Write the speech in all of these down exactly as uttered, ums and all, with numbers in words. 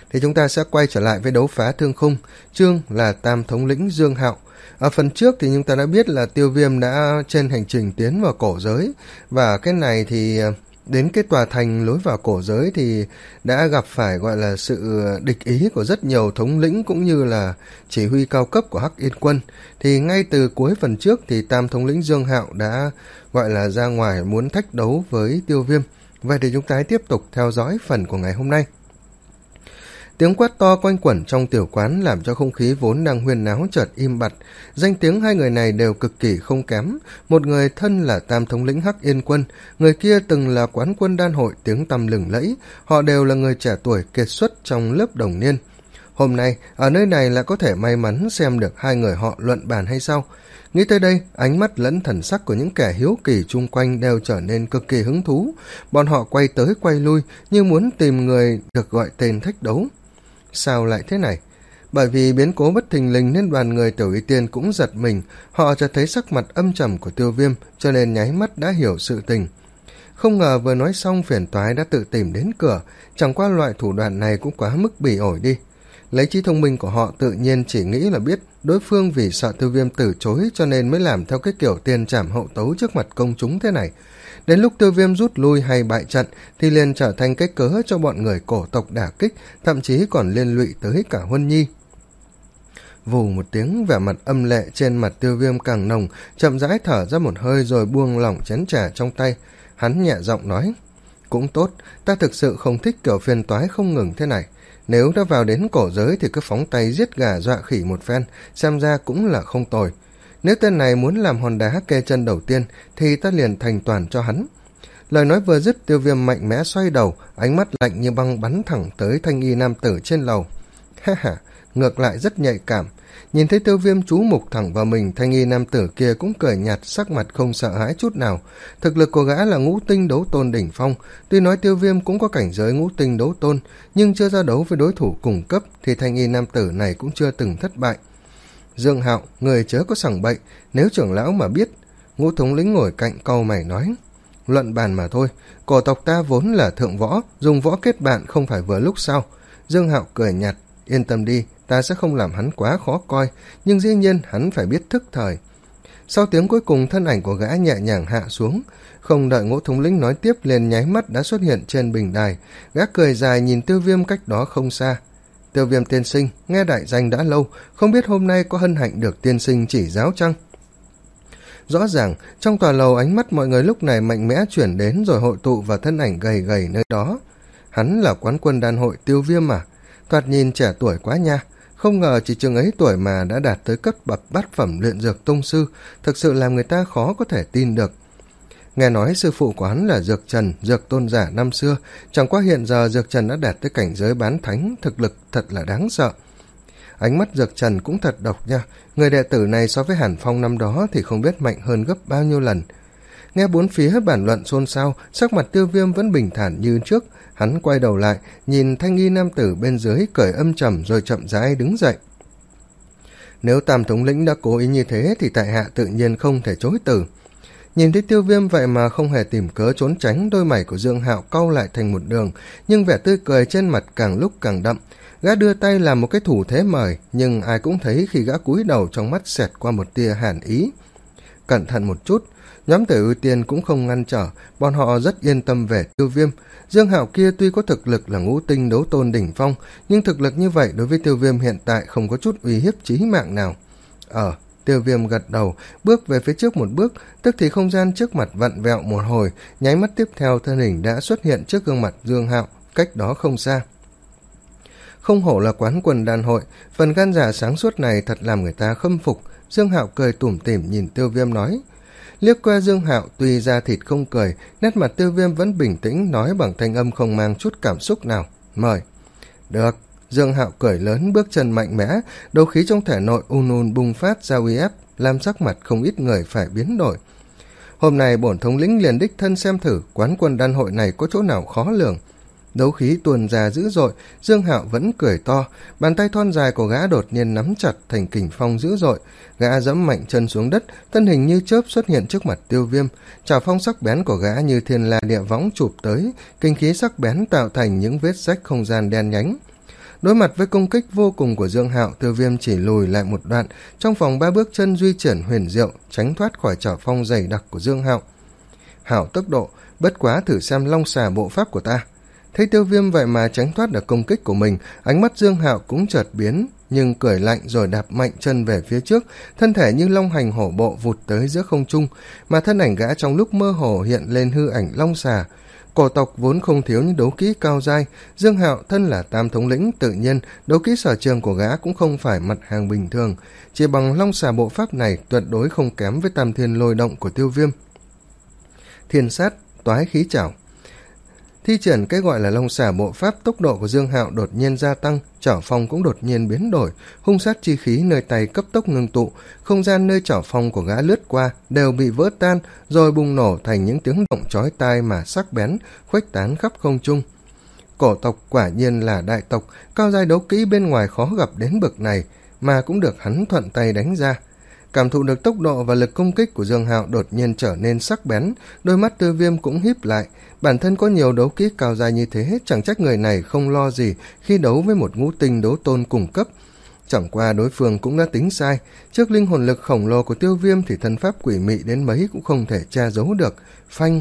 thì chúng ta sẽ quay trở lại với đấu phá thương khung, chương là Tam thống lĩnh Dương Hạo. Ở phần trước thì chúng ta đã biết là Tiêu Viêm đã trên hành trình tiến vào cổ giới, và cái này thì đến cái tòa thành lối vào cổ giới thì đã gặp phải gọi là sự địch ý của rất nhiều thống lĩnh cũng như là chỉ huy cao cấp của Hắc Yên quân. Thì ngay từ cuối phần trước thì Tam thống lĩnh Dương Hạo đã gọi là ra ngoài muốn thách đấu với Tiêu Viêm. Vậy thì chúng ta hãy tiếp tục theo dõi phần của ngày hôm nay. Tiếng quát to quanh quẩn trong tiểu quán làm cho không khí vốn đang huyên náo chợt im bặt. Danh tiếng hai người này đều cực kỳ không kém. Một người thân là Tam thống lĩnh Hắc Yên quân, người kia từng là quán quân đan hội tiếng tăm lừng lẫy. Họ đều là người trẻ tuổi kiệt xuất trong lớp đồng niên. Hôm nay, ở nơi này lại có thể may mắn xem được hai người họ luận bàn hay sao? Nghĩ tới đây, ánh mắt lẫn thần sắc của những kẻ hiếu kỳ chung quanh đều trở nên cực kỳ hứng thú. Bọn họ quay tới quay lui như muốn tìm người được gọi tên thách đấu. Sao lại thế này? Bởi vì biến cố bất thình lình nên đoàn người Tiểu Y Tiên cũng giật mình. Họ chợt thấy sắc mặt âm trầm của Tiêu Viêm, cho nên nháy mắt đã hiểu sự tình. Không ngờ vừa nói xong phiền toái đã tự tìm đến cửa. Chẳng qua loại thủ đoạn này cũng quá mức bỉ ổi đi. Lấy trí thông minh của họ tự nhiên chỉ nghĩ là biết đối phương vì sợ Tiêu Viêm từ chối cho nên mới làm theo cái kiểu tiền trảm hậu tấu trước mặt công chúng thế này. Đến lúc Tiêu Viêm rút lui hay bại trận thì liền trở thành cái cớ cho bọn người cổ tộc đả kích, thậm chí còn liên lụy tới cả Huân Nhi. Vù một tiếng, vẻ mặt âm lệ trên mặt Tiêu Viêm càng nồng, chậm rãi thở ra một hơi rồi buông lỏng chén trà trong tay. Hắn nhẹ giọng nói, cũng tốt, ta thực sự không thích kiểu phiền toái không ngừng thế này. Nếu đã vào đến cổ giới thì cứ phóng tay giết gà dọa khỉ một phen, xem ra cũng là không tồi. Nếu tên này muốn làm hòn đá kê chân đầu tiên thì ta liền thành toàn cho hắn. Lời nói vừa dứt, Tiêu Viêm mạnh mẽ xoay đầu, ánh mắt lạnh như băng bắn thẳng tới thanh y nam tử trên lầu. Ha ha, ngược lại rất nhạy cảm. Nhìn thấy Tiêu Viêm chú mục thẳng vào mình, thanh y nam tử kia cũng cười nhạt, sắc mặt không sợ hãi chút nào. Thực lực của gã là ngũ tinh đấu tôn đỉnh phong, tuy nói Tiêu Viêm cũng có cảnh giới ngũ tinh đấu tôn, nhưng chưa ra đấu với đối thủ cùng cấp thì thanh y nam tử này cũng chưa từng thất bại. Dương Hạo, người chớ có sằng bậy, nếu trưởng lão mà biết. Ngũ thống lĩnh ngồi cạnh cau mày nói, luận bàn mà thôi, cổ tộc ta vốn là thượng võ, dùng võ kết bạn không phải vừa lúc sao? Dương Hạo cười nhạt, yên tâm đi, ta sẽ không làm hắn quá khó coi, nhưng dĩ nhiên hắn phải biết thức thời. Sau tiếng cuối cùng, thân ảnh của gã nhẹ nhàng hạ xuống, không đợi Ngũ thống lĩnh nói tiếp liền nháy mắt đã xuất hiện trên bình đài. Gã cười dài nhìn Tiêu Viêm cách đó không xa. Tiêu Viêm tiên sinh, nghe đại danh đã lâu, không biết hôm nay có hân hạnh được tiên sinh chỉ giáo chăng? Rõ ràng, trong tòa lầu ánh mắt mọi người lúc này mạnh mẽ chuyển đến rồi hội tụ vào thân ảnh gầy gầy nơi đó. Hắn là quán quân đan hội Tiêu Viêm mà, thoạt nhìn trẻ tuổi quá nha, không ngờ chỉ chừng ấy tuổi mà đã đạt tới cấp bậc bát phẩm luyện dược tông sư, thực sự làm người ta khó có thể tin được. Nghe nói sư phụ của hắn là Dược Trần, dược tôn giả năm xưa, chẳng qua hiện giờ Dược Trần đã đạt tới cảnh giới bán thánh, thực lực thật là đáng sợ. Ánh mắt Dược Trần cũng thật độc nha, người đệ tử này so với Hàn Phong năm đó thì không biết mạnh hơn gấp bao nhiêu lần. Nghe bốn phía bàn luận xôn xao, sắc mặt Tiêu Viêm vẫn bình thản như trước, hắn quay đầu lại, nhìn thanh y nam tử bên dưới cười âm trầm rồi chậm rãi đứng dậy. Nếu Tam thống lĩnh đã cố ý như thế thì tại hạ tự nhiên không thể chối từ. Nhìn thấy Tiêu Viêm vậy mà không hề tìm cớ trốn tránh, đôi mày của Dương Hạo cau lại thành một đường, nhưng vẻ tươi cười trên mặt càng lúc càng đậm. Gã đưa tay làm một cái thủ thế mời, nhưng ai cũng thấy khi gã cúi đầu trong mắt xẹt qua một tia hàn ý. Cẩn thận một chút, nhóm Tử Ưu Tiên cũng không ngăn trở, bọn họ rất yên tâm về Tiêu Viêm. Dương Hạo kia tuy có thực lực là ngũ tinh đấu tôn đỉnh phong, nhưng thực lực như vậy đối với Tiêu Viêm hiện tại không có chút uy hiếp chí mạng nào. Ờ, Tiêu Viêm gật đầu, bước về phía trước một bước, tức thì không gian trước mặt vặn vẹo một hồi, nháy mắt tiếp theo thân hình đã xuất hiện trước gương mặt Dương Hạo, cách đó không xa. Không hổ là quán quân đan hội, phần gan dạ sáng suốt này thật làm người ta khâm phục. Dương Hạo cười tủm tỉm nhìn Tiêu Viêm nói. Liếc qua Dương Hạo, tuy da thịt không cười, nét mặt Tiêu Viêm vẫn bình tĩnh, nói bằng thanh âm không mang chút cảm xúc nào. Mời. Được. Dương Hạo cười lớn, bước chân mạnh mẽ, đấu khí trong thể nội un un bùng phát ra uy ép, làm sắc mặt không ít người phải biến đổi. Hôm nay bổn thống lĩnh liền đích thân xem thử quán quân đan hội này có chỗ nào khó lường. Đấu khí tuôn ra dữ dội, Dương Hạo vẫn cười to, bàn tay thon dài của gã đột nhiên nắm chặt thành kình phong dữ dội, gã giẫm mạnh chân xuống đất, thân hình như chớp xuất hiện trước mặt Tiêu Viêm, chảo phong sắc bén của gã như thiên la địa võng chụp tới, kinh khí sắc bén tạo thành những vết rách không gian đen nhánh. Đối mặt với công kích vô cùng của Dương Hạo, Tiêu Viêm chỉ lùi lại một đoạn, trong vòng ba bước chân duy chuyển huyền diệu, tránh thoát khỏi chảo phong dày đặc của Dương Hạo. Hảo tốc độ, bất quá thử xem long xà bộ pháp của ta. Thấy Tiêu Viêm vậy mà tránh thoát được công kích của mình, ánh mắt Dương Hạo cũng chợt biến, nhưng cười lạnh rồi đạp mạnh chân về phía trước, thân thể như long hành hổ bộ vụt tới giữa không trung, mà thân ảnh gã trong lúc mơ hồ hiện lên hư ảnh long xà. Cổ tộc vốn không thiếu những đấu kỹ cao dai, Dương Hạo thân là tam thống lĩnh, tự nhiên đấu kỹ sở trường của gã cũng không phải mặt hàng bình thường, chỉ bằng long xà bộ pháp này tuyệt đối không kém với tam thiên lôi động của Tiêu Viêm. Thiên sát, toái khí chảo. Thi triển cái gọi là long xà bộ pháp, tốc độ của Dương Hạo đột nhiên gia tăng, chảo phong cũng đột nhiên biến đổi, hung sát chi khí nơi tay cấp tốc ngưng tụ, không gian nơi chảo phong của gã lướt qua đều bị vỡ tan, rồi bùng nổ thành những tiếng động chói tai mà sắc bén, khuếch tán khắp không trung. Cổ tộc quả nhiên là đại tộc, cao giai đấu kỹ bên ngoài khó gặp đến bậc này, mà cũng được hắn thuận tay đánh ra. Cảm thụ được tốc độ và lực công kích của Dương Hạo đột nhiên trở nên sắc bén, đôi mắt Tiêu Viêm cũng híp lại. Bản thân có nhiều đấu kỹ cao dài như thế, chẳng trách người này không lo gì khi đấu với một ngũ tinh đấu tôn cùng cấp. Chẳng qua đối phương cũng đã tính sai, trước linh hồn lực khổng lồ của Tiêu Viêm thì thân pháp quỷ mị đến mấy cũng không thể che giấu được. Phanh!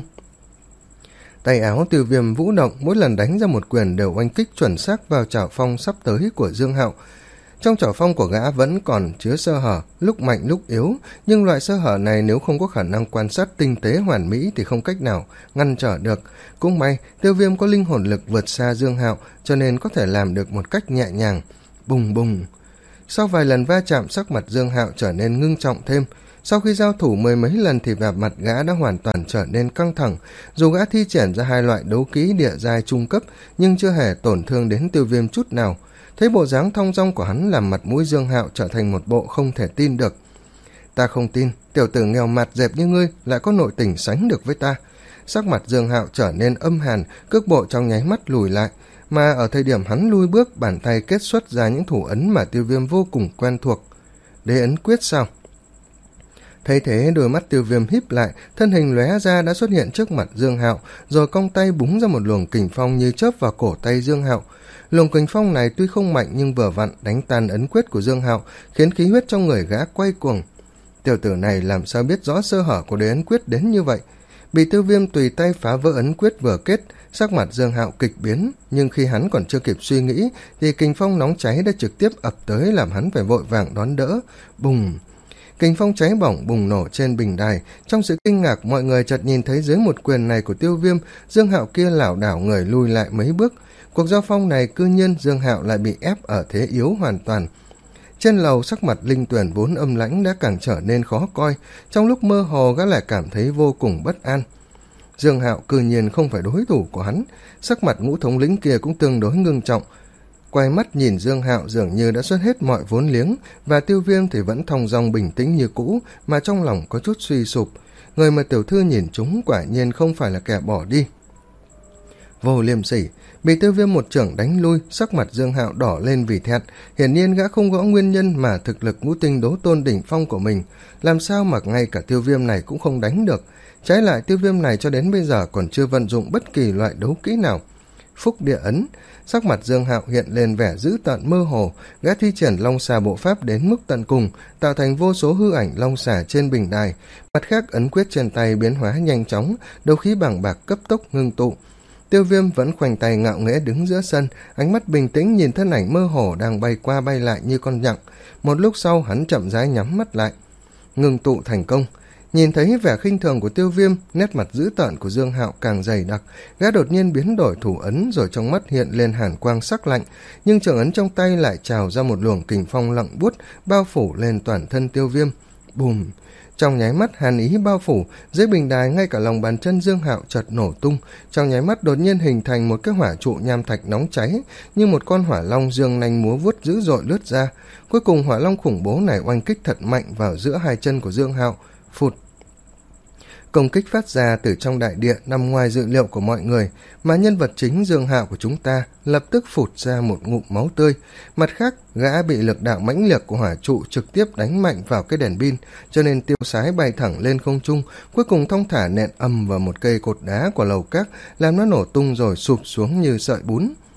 Tay áo Tiêu Viêm vũ động, mỗi lần đánh ra một quyền đều oanh kích chuẩn xác vào chảo phong sắp tới của Dương Hạo. Trong chảo phong của gã vẫn còn chứa sơ hở, lúc mạnh lúc yếu, nhưng loại sơ hở này nếu không có khả năng quan sát tinh tế hoàn mỹ thì không cách nào ngăn trở được. Cũng may, Tiêu Viêm có linh hồn lực vượt xa Dương Hạo, cho nên có thể làm được một cách nhẹ nhàng. Bùng bùng! Sau vài lần va chạm, sắc mặt Dương Hạo trở nên ngưng trọng thêm. Sau khi giao thủ mười mấy lần thì vẻ mặt gã đã hoàn toàn trở nên căng thẳng. Dù gã thi triển ra hai loại đấu kỹ địa giai trung cấp, nhưng chưa hề tổn thương đến Tiêu Viêm chút nào. Thấy bộ dáng thong dong của hắn làm mặt mũi Dương Hạo trở thành một bộ không thể tin được. Ta không tin, tiểu tử nghèo mặt dẹp như ngươi lại có nội tình sánh được với ta. Sắc mặt Dương Hạo trở nên âm hàn, cước bộ trong nháy mắt lùi lại, mà ở thời điểm hắn lui bước, bàn tay kết xuất ra những thủ ấn mà Tiêu Viêm vô cùng quen thuộc. Đế ấn quyết sao? Thấy thế, đôi mắt Tiêu Viêm híp lại, thân hình lóe ra đã xuất hiện trước mặt Dương Hạo, rồi cong tay búng ra một luồng kình phong như chớp vào cổ tay Dương Hạo. Luồng kình phong này tuy không mạnh nhưng vừa vặn đánh tan ấn quyết của Dương Hạo, khiến khí huyết trong người gã quay cuồng. Tiểu tử này làm sao biết rõ sơ hở của đế ấn quyết đến như vậy? Bị Tiêu Viêm tùy tay phá vỡ ấn quyết vừa kết, sắc mặt Dương Hạo kịch biến, nhưng khi hắn còn chưa kịp suy nghĩ thì kình phong nóng cháy đã trực tiếp ập tới làm hắn phải vội vàng đón đỡ. Bùng! Kình phong cháy bỏng bùng nổ trên bình đài. Trong sự kinh ngạc, mọi người chợt nhìn thấy dưới một quyền này của Tiêu Viêm, Dương Hạo kia lảo đảo người lui lại mấy bước. Cuộc giao phong này cư nhiên Dương Hạo lại bị ép ở thế yếu hoàn toàn. Trên lầu, sắc mặt Linh Tuyển vốn âm lãnh đã càng trở nên khó coi, trong lúc mơ hồ gã lại cảm thấy vô cùng bất an. Dương Hạo cư nhiên không phải đối thủ của hắn, sắc mặt ngũ thống lĩnh kia cũng tương đối ngưng trọng. Quay mắt nhìn Dương Hạo dường như đã xuất hết mọi vốn liếng, và Tiêu Viêm thì vẫn thong dong bình tĩnh như cũ, mà trong lòng có chút suy sụp. Người mà tiểu thư nhìn chúng quả nhiên không phải là kẻ bỏ đi. Vô liêm sỉ, bị Tiêu Viêm một chưởng đánh lui, sắc mặt Dương Hạo đỏ lên vì thẹn. Hiển nhiên gã không rõ nguyên nhân mà thực lực ngũ tinh đấu tôn đỉnh phong của mình, làm sao mà ngay cả Tiêu Viêm này cũng không đánh được. Trái lại, Tiêu Viêm này cho đến bây giờ còn chưa vận dụng bất kỳ loại đấu kỹ nào. Phúc địa ấn, sắc mặt Dương Hạo hiện lên vẻ dữ tợn mơ hồ, gã thi triển long xà bộ pháp đến mức tận cùng, tạo thành vô số hư ảnh long xà trên bình đài. Mặt khác, ấn quyết trên tay biến hóa nhanh chóng, đấu khí bàng bạc cấp tốc ngưng tụ. Tiêu Viêm vẫn khoanh tay ngạo nghễ đứng giữa sân, ánh mắt bình tĩnh nhìn thân ảnh mơ hồ đang bay qua bay lại như con nhặng. Một lúc sau, hắn chậm rãi nhắm mắt lại. Ngưng tụ thành công. Nhìn thấy vẻ khinh thường của Tiêu Viêm, nét mặt dữ tợn của Dương Hạo càng dày đặc, gã đột nhiên biến đổi thủ ấn, rồi trong mắt hiện lên hàn quang sắc lạnh, nhưng trường ấn trong tay lại trào ra một luồng kình phong lặng buốt, bao phủ lên toàn thân Tiêu Viêm. Bùm! Trong nháy mắt hàn ý bao phủ, dưới bình đài ngay cả lòng bàn chân Dương Hạo chợt nổ tung, trong nháy mắt đột nhiên hình thành một cái hỏa trụ nham thạch nóng cháy, như một con hỏa long dương nanh múa vuốt dữ dội lướt ra. Cuối cùng hỏa long khủng bố này oanh kích thật mạnh vào giữa hai chân của Dương Hạo. Phụt! Công kích phát ra từ trong đại địa nằm ngoài dự liệu của mọi người, mà nhân vật chính Dương Hạo của chúng ta lập tức phụt ra một ngụm máu tươi. Mặt khác, gã bị lực đạo mãnh liệt của hỏa trụ trực tiếp đánh mạnh vào cái đèn pin, cho nên tiêu sái bay thẳng lên không trung, cuối cùng thong thả nện ầm vào một cây cột đá của lầu các, làm nó nổ tung rồi sụp xuống như sợi bún.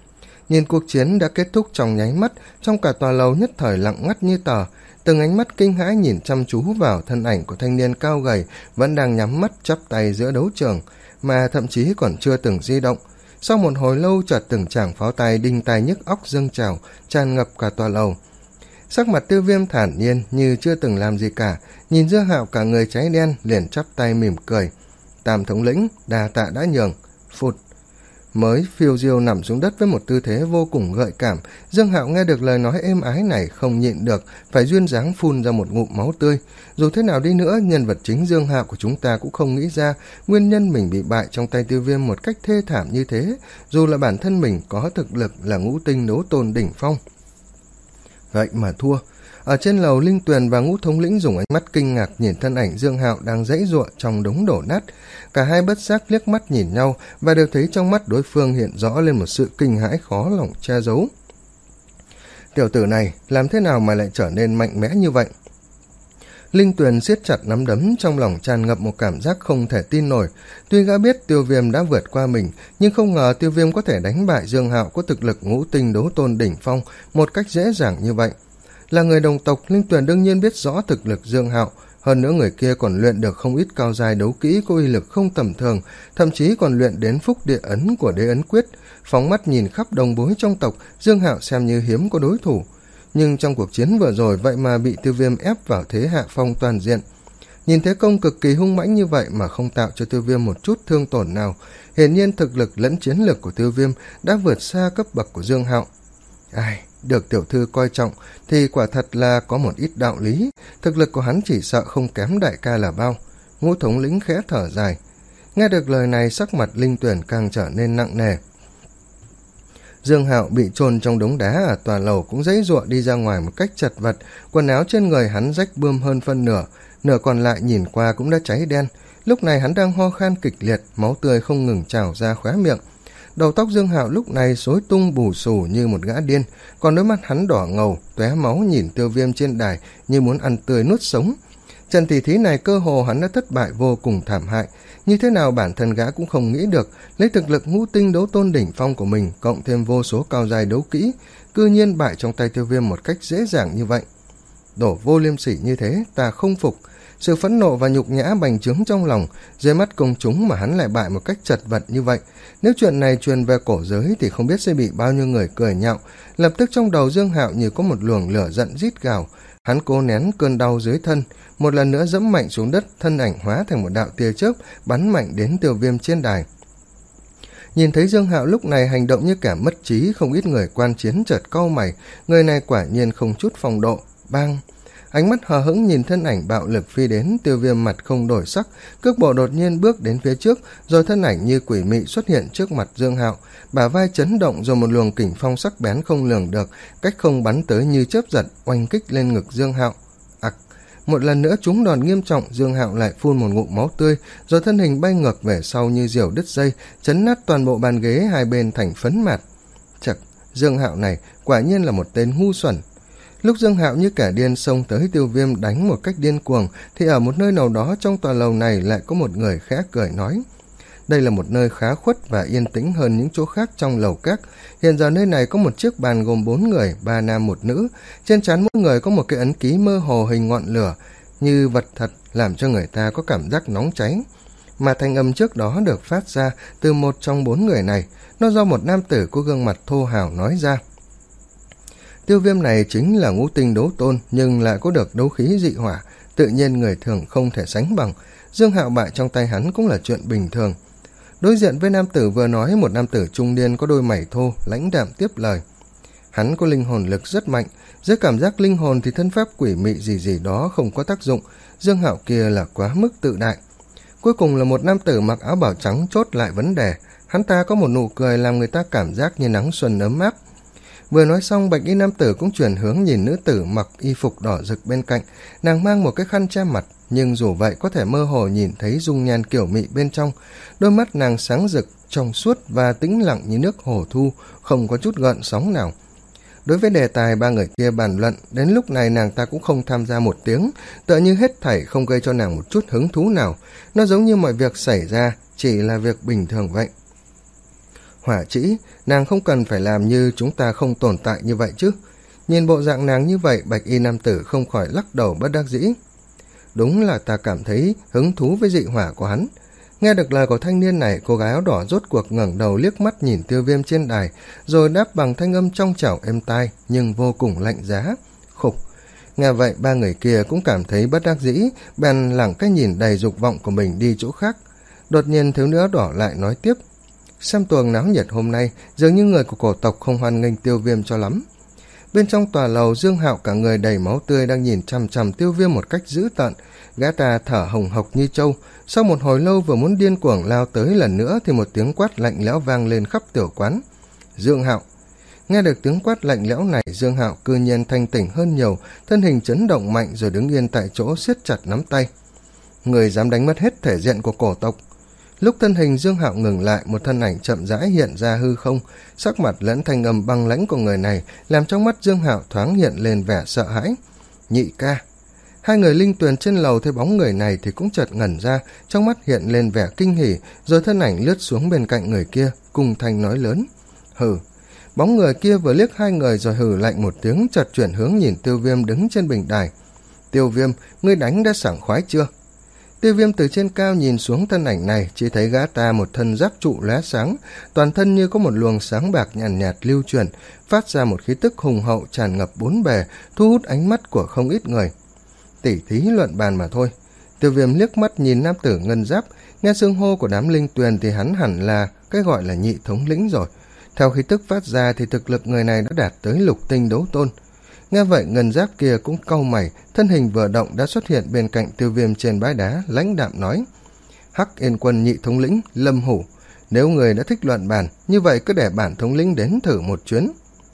Nhìn cuộc chiến đã kết thúc trong nháy mắt, trong cả tòa lầu nhất thời lặng ngắt như tờ. Từng ánh mắt kinh hãi nhìn chăm chú vào thân ảnh của thanh niên cao gầy vẫn đang nhắm mắt chắp tay giữa đấu trường, mà thậm chí còn chưa từng di động. Sau một hồi lâu chợt từng tràng pháo tay đinh tai nhức óc dâng trào, tràn ngập cả tòa lầu. Sắc mặt Tiêu Viêm thản nhiên như chưa từng làm gì cả, nhìn Dương Hạo cả người cháy đen liền chắp tay mỉm cười. Tam thống lĩnh, đà tạ đã nhường. Phụt. Mới phiêu diêu nằm xuống đất với một tư thế vô cùng gợi cảm, Dương Hạo nghe được lời nói êm ái này không nhịn được, phải duyên dáng phun ra một ngụm máu tươi. Dù thế nào đi nữa, nhân vật chính Dương Hạo của chúng ta cũng không nghĩ ra nguyên nhân mình bị bại trong tay Tiêu Viêm một cách thê thảm như thế, dù là bản thân mình có thực lực là ngũ tinh đấu tôn đỉnh phong. Vậy mà thua. Ở trên lầu, Linh Tuyền và Ngũ thống lĩnh dùng ánh mắt kinh ngạc nhìn thân ảnh Dương Hạo đang giãy giụa trong đống đổ nát. Cả hai bất giác liếc mắt nhìn nhau và đều thấy trong mắt đối phương hiện rõ lên một sự kinh hãi khó lòng che giấu. Tiểu tử này làm thế nào mà lại trở nên mạnh mẽ như vậy? Linh Tuyền siết chặt nắm đấm, trong lòng tràn ngập một cảm giác không thể tin nổi. Tuy gã biết Tiêu Viêm đã vượt qua mình, nhưng không ngờ Tiêu Viêm có thể đánh bại Dương Hạo có thực lực ngũ tinh đấu tôn đỉnh phong một cách dễ dàng như vậy. Là người đồng tộc, Linh Tuyền đương nhiên biết rõ thực lực Dương Hạo, hơn nữa người kia còn luyện được không ít cao giai đấu kỹ có uy lực không tầm thường, thậm chí còn luyện đến phúc địa ấn của đế ấn quyết. Phóng mắt nhìn khắp đồng bối trong tộc, Dương Hạo xem như hiếm có đối thủ. Nhưng trong cuộc chiến vừa rồi vậy mà bị Tiêu Viêm ép vào thế hạ phong toàn diện. Nhìn thế công cực kỳ hung mãnh như vậy mà không tạo cho Tiêu Viêm một chút thương tổn nào, hiển nhiên thực lực lẫn chiến lược của Tiêu Viêm đã vượt xa cấp bậc của Dương Hạo. Ai, được tiểu thư coi trọng thì quả thật là có một ít đạo lý, thực lực của hắn chỉ sợ không kém đại ca là bao. Ngũ thống lĩnh khẽ thở dài. Nghe được lời này, sắc mặt Linh Tuyển càng trở nên nặng nề. Dương Hạo bị chôn trong đống đá ở tòa lầu cũng giãy giụa đi ra ngoài một cách chật vật, quần áo trên người hắn rách bươm hơn phân nửa, nửa còn lại nhìn qua cũng đã cháy đen. Lúc này hắn đang ho khan kịch liệt, máu tươi không ngừng trào ra khóe miệng. Đầu tóc Dương Hạo lúc này xối tung bù xù như một gã điên, còn đôi mắt hắn đỏ ngầu, tóe máu nhìn Tiêu Viêm trên đài như muốn ăn tươi nuốt sống. Trận tỷ thí này cơ hồ hắn đã thất bại vô cùng thảm hại, như thế nào bản thân gã cũng không nghĩ được, lấy thực lực ngũ tinh đấu tôn đỉnh phong của mình cộng thêm vô số cao giai đấu kỹ, cư nhiên bại trong tay Tiêu Viêm một cách dễ dàng như vậy. Đổ vô liêm sỉ như thế, ta không phục. Sự phẫn nộ và nhục nhã bành trướng trong lòng, dưới mắt công chúng mà hắn lại bại một cách chật vật như vậy. Nếu chuyện này truyền về cổ giới thì không biết sẽ bị bao nhiêu người cười nhạo. Lập tức trong đầu Dương Hạo như có một luồng lửa giận rít gào. Hắn cố nén cơn đau dưới thân, một lần nữa dẫm mạnh xuống đất, thân ảnh hóa thành một đạo tia chớp bắn mạnh đến Tiêu Viêm trên đài. Nhìn thấy Dương Hạo lúc này hành động như kẻ mất trí, không ít người quan chiến chợt cau mày, người này quả nhiên không chút phong độ. Bang! Ánh mắt hờ hững nhìn thân ảnh bạo lực phi đến, Tiêu Viêm mặt không đổi sắc, cước bộ đột nhiên bước đến phía trước, rồi thân ảnh như quỷ mị xuất hiện trước mặt Dương Hạo, bả vai chấn động rồi một luồng kình phong sắc bén không lường được, cách không bắn tới như chớp giật, oanh kích lên ngực Dương Hạo. Ặc! Một lần nữa trúng đòn nghiêm trọng, Dương Hạo lại phun một ngụm máu tươi, rồi thân hình bay ngược về sau như diều đứt dây, chấn nát toàn bộ bàn ghế hai bên thành phấn mạt. Chậc, Dương Hạo này quả nhiên là một tên ngu xuẩn. Lúc Dương Hạo như kẻ điên xông tới Tiêu Viêm đánh một cách điên cuồng, thì ở một nơi nào đó trong tòa lầu này lại có một người khẽ cười nói. Đây là một nơi khá khuất và yên tĩnh hơn những chỗ khác trong lầu các. Hiện giờ nơi này có một chiếc bàn gồm bốn người, ba nam một nữ. Trên trán mỗi người có một cái ấn ký mơ hồ hình ngọn lửa, như vật thật, làm cho người ta có cảm giác nóng cháy. Mà thanh âm trước đó được phát ra từ một trong bốn người này, nó do một nam tử có gương mặt thô hào nói ra. Tiêu Viêm này chính là ngũ tinh đấu tôn, nhưng lại có được đấu khí dị hỏa, tự nhiên người thường không thể sánh bằng. Dương Hạo bại trong tay hắn cũng là chuyện bình thường. Đối diện với nam tử vừa nói, một nam tử trung niên có đôi mày thô, lãnh đạm tiếp lời. Hắn có linh hồn lực rất mạnh, dưới cảm giác linh hồn thì thân pháp quỷ mị gì gì đó không có tác dụng, Dương Hạo kia là quá mức tự đại. Cuối cùng là một nam tử mặc áo bào trắng chốt lại vấn đề, hắn ta có một nụ cười làm người ta cảm giác như nắng xuân ấm áp. Vừa nói xong, bạch y nam tử cũng chuyển hướng nhìn nữ tử mặc y phục đỏ rực bên cạnh, nàng mang một cái khăn che mặt, nhưng dù vậy có thể mơ hồ nhìn thấy dung nhan kiểu mị bên trong, đôi mắt nàng sáng rực, trong suốt và tĩnh lặng như nước hồ thu, không có chút gợn sóng nào. Đối với đề tài ba người kia bàn luận, đến lúc này nàng ta cũng không tham gia một tiếng, tựa như hết thảy không gây cho nàng một chút hứng thú nào, nó giống như mọi việc xảy ra chỉ là việc bình thường vậy. Hỏa Trĩ, nàng không cần phải làm như chúng ta không tồn tại như vậy chứ. Nhìn bộ dạng nàng như vậy, bạch y nam tử không khỏi lắc đầu bất đắc dĩ. Đúng là ta cảm thấy hứng thú với dị hỏa của hắn. Nghe được lời của thanh niên này, cô gái áo đỏ rốt cuộc ngẩng đầu liếc mắt nhìn Tiêu Viêm trên đài, rồi đáp bằng thanh âm trong trẻo êm tai nhưng vô cùng lạnh giá. Khục. Nghe vậy ba người kia cũng cảm thấy bất đắc dĩ, bèn lẳng cái nhìn đầy dục vọng của mình đi chỗ khác. Đột nhiên thiếu nữ áo đỏ lại nói tiếp. Xem tuồng náo nhiệt hôm nay, dường như người của cổ tộc không hoan nghênh Tiêu Viêm cho lắm. Bên trong tòa lầu, Dương Hạo cả người đầy máu tươi đang nhìn chằm chằm Tiêu Viêm một cách dữ tợn. Gã ta thở hồng hộc như trâu, sau một hồi lâu vừa muốn điên cuồng lao tới lần nữa thì một tiếng quát lạnh lẽo vang lên khắp tiểu quán. Dương Hạo. Nghe được tiếng quát lạnh lẽo này, Dương Hạo cư nhiên thanh tỉnh hơn nhiều, thân hình chấn động mạnh rồi đứng yên tại chỗ siết chặt nắm tay. Người dám đánh mất hết thể diện của cổ tộc. Lúc thân hình Dương Hạo ngừng lại, một thân ảnh chậm rãi hiện ra hư không, sắc mặt lẫn thanh âm băng lãnh của người này làm trong mắt Dương Hạo thoáng hiện lên vẻ sợ hãi. Nhị ca. Hai người linh tuyền trên lầu thấy bóng người này thì cũng chợt ngẩn ra, trong mắt hiện lên vẻ kinh hỉ, rồi thân ảnh lướt xuống bên cạnh người kia, cùng thanh nói lớn. Hừ. Bóng người kia vừa liếc hai người rồi hừ lạnh một tiếng, chợt chuyển hướng nhìn Tiêu Viêm đứng trên bình đài. Tiêu Viêm, ngươi đánh đã sảng khoái chưa? Tiêu Viêm từ trên cao nhìn xuống thân ảnh này, chỉ thấy gã ta một thân giáp trụ lóe sáng, toàn thân như có một luồng sáng bạc nhàn nhạt, nhạt lưu truyền, phát ra một khí tức hùng hậu tràn ngập bốn bề, thu hút ánh mắt của không ít người. Tỉ thí luận bàn mà thôi. Tiêu Viêm liếc mắt nhìn nam tử ngân giáp, nghe xưng hô của đám linh tuyền thì hắn hẳn là cái gọi là nhị thống lĩnh rồi. Theo khí tức phát ra thì thực lực người này đã đạt tới lục tinh đấu tôn. Nghe vậy ngân giáp kia cũng cau mày, thân hình vừa động đã xuất hiện bên cạnh Tiêu Viêm trên bãi đá, lãnh đạm nói. Hắc Yên Quân nhị thống lĩnh, Lâm Hủ, nếu người đã thích luận bàn, như vậy cứ để bản thống lĩnh đến thử một chuyến.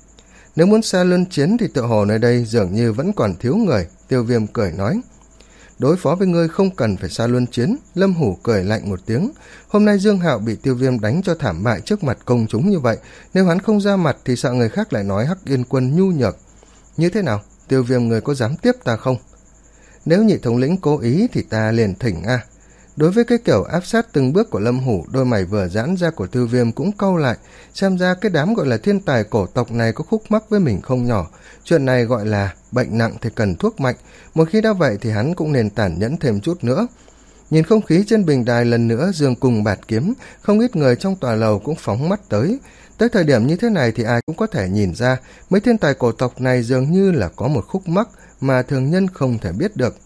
Nếu muốn xa luân chiến thì tự hồ nơi đây dường như vẫn còn thiếu người, Tiêu Viêm cười nói. Đối phó với ngươi không cần phải xa luân chiến, Lâm Hủ cười lạnh một tiếng. Hôm nay Dương Hạo bị Tiêu Viêm đánh cho thảm bại trước mặt công chúng như vậy, nếu hắn không ra mặt thì sợ người khác lại nói Hắc Yên Quân nhu nhược. Như thế nào, Tiêu Viêm người có dám tiếp ta không? Nếu nhị thống lĩnh cố ý thì ta liền thỉnh a. Đối với cái kiểu áp sát từng bước của Lâm Hủ, đôi mày vừa giãn ra của Tiêu Viêm cũng cau lại, xem ra cái đám gọi là thiên tài cổ tộc này có khúc mắc với mình không nhỏ. Chuyện này gọi là bệnh nặng thì cần thuốc mạnh, một khi đã vậy thì hắn cũng nên tàn nhẫn thêm chút nữa. Nhìn không khí trên bình đài lần nữa dương cùng bạt kiếm, không ít người trong tòa lầu cũng phóng mắt tới. Tới thời điểm như thế này thì ai cũng có thể nhìn ra, mấy thiên tài cổ tộc này dường như là có một khúc mắc mà thường nhân không thể biết được.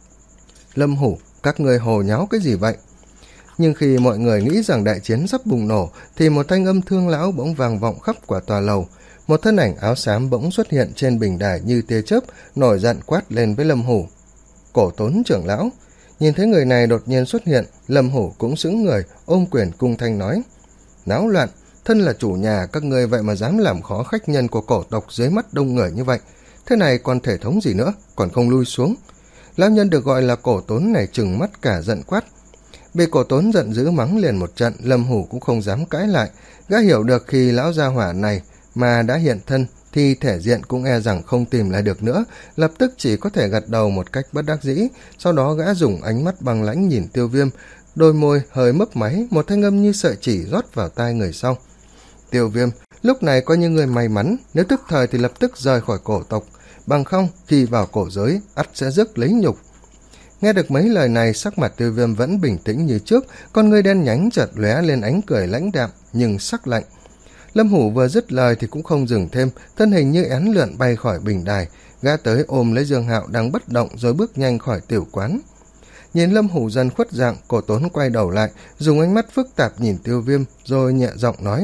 Lâm Hủ, các người hồ nháo cái gì vậy? Nhưng khi mọi người nghĩ rằng đại chiến sắp bùng nổ, thì một thanh âm thương lão bỗng vang vọng khắp quả tòa lầu. Một thân ảnh áo xám bỗng xuất hiện trên bình đài như tia chớp, nổi giận quát lên với Lâm Hủ. Cổ Tốn trưởng lão. Nhìn thấy người này đột nhiên xuất hiện, Lâm Hủ cũng sững người, ôm quyền cung thanh nói. Náo loạn, thân là chủ nhà các ngươi vậy mà dám làm khó khách nhân của cổ tộc dưới mắt đông người như vậy. Thế này còn thể thống gì nữa, còn không lui xuống. Lão nhân được gọi là Cổ Tốn này trừng mắt cả giận quát. Bị Cổ Tốn giận dữ mắng liền một trận, Lâm Hủ cũng không dám cãi lại. Gã hiểu được khi lão gia hỏa này mà đã hiện thân thì thể diện cũng e rằng không tìm lại được nữa, lập tức chỉ có thể gật đầu một cách bất đắc dĩ. Sau đó gã dùng ánh mắt băng lãnh nhìn Tiêu Viêm, đôi môi hơi mấp máy, một thanh âm như sợi chỉ rót vào tai người sau. Tiêu Viêm, lúc này coi như người may mắn, nếu tức thời thì lập tức rời khỏi cổ tộc, bằng không khi vào cổ giới ắt sẽ rước lấy nhục. Nghe được mấy lời này, sắc mặt Tiêu Viêm vẫn bình tĩnh như trước, con ngươi đen nhánh chợt lóe lên ánh cười lãnh đạm nhưng sắc lạnh. Lâm Hủ vừa dứt lời thì cũng không dừng thêm, thân hình như én lượn bay khỏi bình đài, gã tới ôm lấy Dương Hạo đang bất động rồi bước nhanh khỏi tiểu quán. Nhìn Lâm Hủ dần khuất dạng, Cổ Tốn quay đầu lại, dùng ánh mắt phức tạp nhìn Tiêu Viêm rồi nhẹ giọng nói.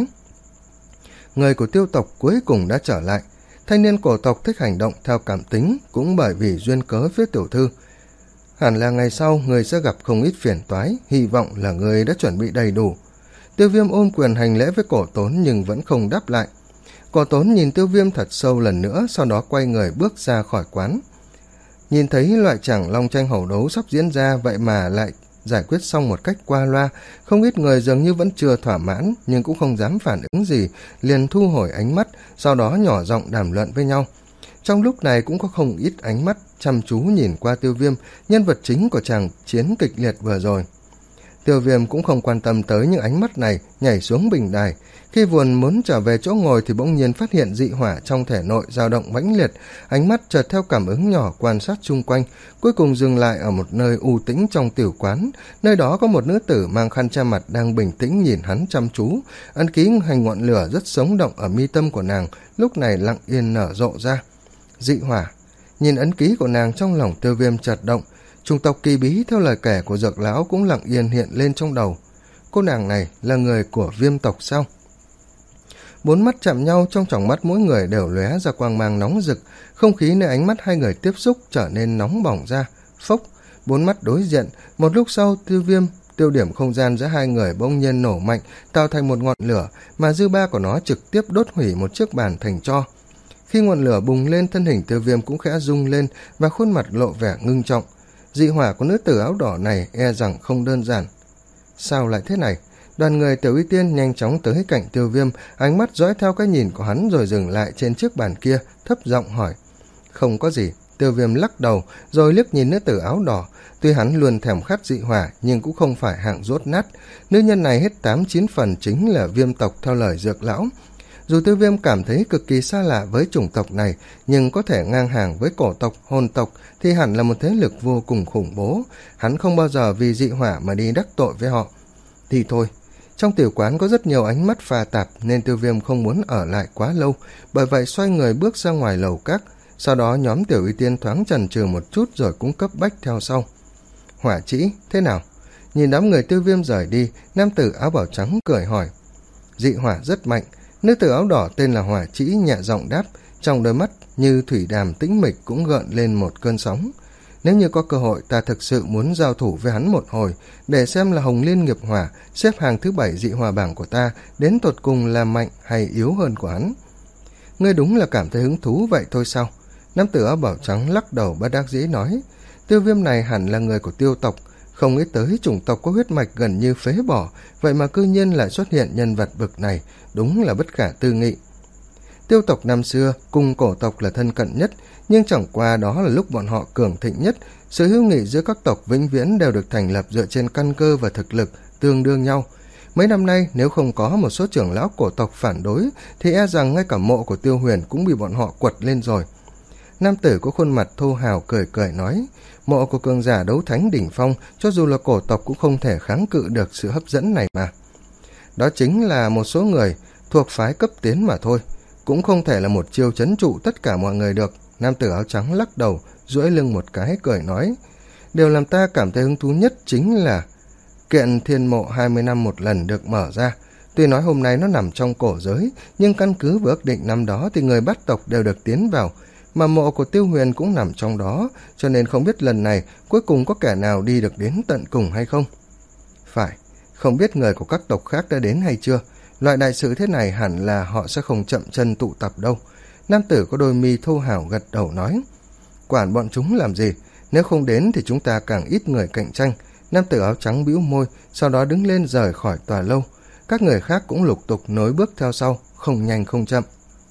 Người của Tiêu tộc cuối cùng đã trở lại. Thanh niên cổ tộc thích hành động theo cảm tính, cũng bởi vì duyên cớ phía tiểu thư. Hẳn là ngày sau người sẽ gặp không ít phiền toái, hy vọng là người đã chuẩn bị đầy đủ. Tiêu Viêm ôm quyền hành lễ với Cổ Tốn nhưng vẫn không đáp lại. Cổ Tốn nhìn Tiêu Viêm thật sâu lần nữa, sau đó quay người bước ra khỏi quán. Nhìn thấy loại chẳng long tranh hổ đấu sắp diễn ra vậy mà lại giải quyết xong một cách qua loa, không ít người dường như vẫn chưa thỏa mãn nhưng cũng không dám phản ứng gì, liền thu hồi ánh mắt, sau đó nhỏ giọng đàm luận với nhau. Trong lúc này cũng có không ít ánh mắt chăm chú nhìn qua Tiêu Viêm, nhân vật chính của chàng chiến kịch liệt vừa rồi. Tiêu Viêm cũng không quan tâm tới những ánh mắt này, nhảy xuống bình đài. Khi Vuồn muốn trở về chỗ ngồi thì bỗng nhiên phát hiện dị hỏa trong thể nội dao động mãnh liệt, ánh mắt chợt theo cảm ứng nhỏ quan sát chung quanh, cuối cùng dừng lại ở một nơi u tĩnh trong tiểu quán. Nơi đó có một nữ tử mang khăn che mặt đang bình tĩnh nhìn hắn chăm chú, ấn ký hành ngọn lửa rất sống động ở mi tâm của nàng lúc này lặng yên nở rộ ra. Dị hỏa. Nhìn ấn ký của nàng, trong lòng Tiêu Viêm chợt động. Chủng tộc kỳ bí theo lời kể của Dược lão cũng lặng yên hiện lên trong đầu. Cô nàng này là người của Viêm tộc sao? Bốn mắt chạm nhau, trong tròng mắt mỗi người đều lóe ra quang mang nóng rực, không khí nơi ánh mắt hai người tiếp xúc trở nên nóng bỏng ra. Phốc, bốn mắt đối diện, một lúc sau Tiêu Viêm, tiêu điểm không gian giữa hai người bỗng nhiên nổ mạnh, tạo thành một ngọn lửa, mà dư ba của nó trực tiếp đốt hủy một chiếc bàn thành tro. Khi ngọn lửa bùng lên, thân hình Tiêu Viêm cũng khẽ rung lên và khuôn mặt lộ vẻ ngưng trọng. Dị hỏa của nữ tử áo đỏ này e rằng không đơn giản. Sao lại thế này? Đoàn người Tiểu Y Tiên nhanh chóng tới cạnh Tiêu Viêm, ánh mắt dõi theo cái nhìn của hắn rồi dừng lại trên chiếc bàn kia, thấp giọng hỏi. Không có gì. Tiêu Viêm lắc đầu rồi liếc nhìn nữ tử áo đỏ. Tuy hắn luôn thèm khát dị hỏa nhưng cũng không phải hạng dốt nát. Nữ nhân này hết tám chín phần chính là Viêm tộc theo lời Dược lão. Dù Tiêu Viêm cảm thấy cực kỳ xa lạ với chủng tộc này, nhưng có thể ngang hàng với cổ tộc, hồn tộc thì hẳn là một thế lực vô cùng khủng bố. Hắn không bao giờ vì dị hỏa mà đi đắc tội với họ. Thì thôi, trong tiểu quán có rất nhiều ánh mắt pha tạp nên Tiêu Viêm không muốn ở lại quá lâu, bởi vậy xoay người bước ra ngoài lầu các. Sau đó nhóm Tiểu Y Tiên thoáng chần chừ một chút rồi cũng cấp bách theo sau. Hỏa Trĩ, thế nào? Nhìn đám người Tiêu Viêm rời đi, nam tử áo bảo trắng cười hỏi. Dị hỏa rất mạnh. Nữ tử áo đỏ tên là Hỏa Trĩ nhẹ giọng đáp, trong đôi mắt như thủy đàm tĩnh mịch cũng gợn lên một cơn sóng. Nếu như có cơ hội, ta thực sự muốn giao thủ với hắn một hồi, để xem là Hồng Liên Nghiệp Hỏa xếp hàng thứ bảy dị hỏa bảng của ta đến tột cùng là mạnh hay yếu hơn của hắn. Ngươi đúng là cảm thấy hứng thú vậy thôi sao? Nam tử áo bảo trắng lắc đầu bất đắc dĩ nói. Tiêu Viêm này hẳn là người của Tiêu tộc, không nghĩ tới chủng tộc có huyết mạch gần như phế bỏ, vậy mà cư nhiên lại xuất hiện nhân vật bực này, đúng là bất khả tư nghị. Tiêu tộc năm xưa cùng cổ tộc là thân cận nhất, nhưng chẳng qua đó là lúc bọn họ cường thịnh nhất. Sự hữu nghị giữa các tộc vĩnh viễn đều được thành lập dựa trên căn cơ và thực lực tương đương nhau. Mấy năm nay nếu không có một số trưởng lão cổ tộc phản đối thì e rằng ngay cả mộ của Tiêu Huyền cũng bị bọn họ quật lên rồi. Nam tử có khuôn mặt thô hào cười cười nói, mộ của cường giả đấu thánh đỉnh phong cho dù là cổ tộc cũng không thể kháng cự được sự hấp dẫn này mà. Đó chính là một số người thuộc phái cấp tiến mà thôi, cũng không thể là một chiêu trấn trụ tất cả mọi người được. Nam tử áo trắng lắc đầu, duỗi lưng một cái cười nói, điều làm ta cảm thấy hứng thú nhất chính là kiện thiên mộ hai mươi năm một lần được mở ra. Tuy nói hôm nay nó nằm trong cổ giới, nhưng căn cứ với ước định năm đó thì người bắt tộc đều được tiến vào, mà mộ của Tiêu Huyền cũng nằm trong đó, cho nên không biết lần này cuối cùng có kẻ nào đi được đến tận cùng hay không. Phải, không biết người của các tộc khác đã đến hay chưa. Loại đại sự thế này hẳn là họ sẽ không chậm chân tụ tập đâu. Nam tử có đôi mi thô hào gật đầu nói, quản bọn chúng làm gì, nếu không đến thì chúng ta càng ít người cạnh tranh. Nam tử áo trắng bĩu môi, sau đó đứng lên rời khỏi tòa lâu. Các người khác cũng lục tục nối bước theo sau, không nhanh không chậm.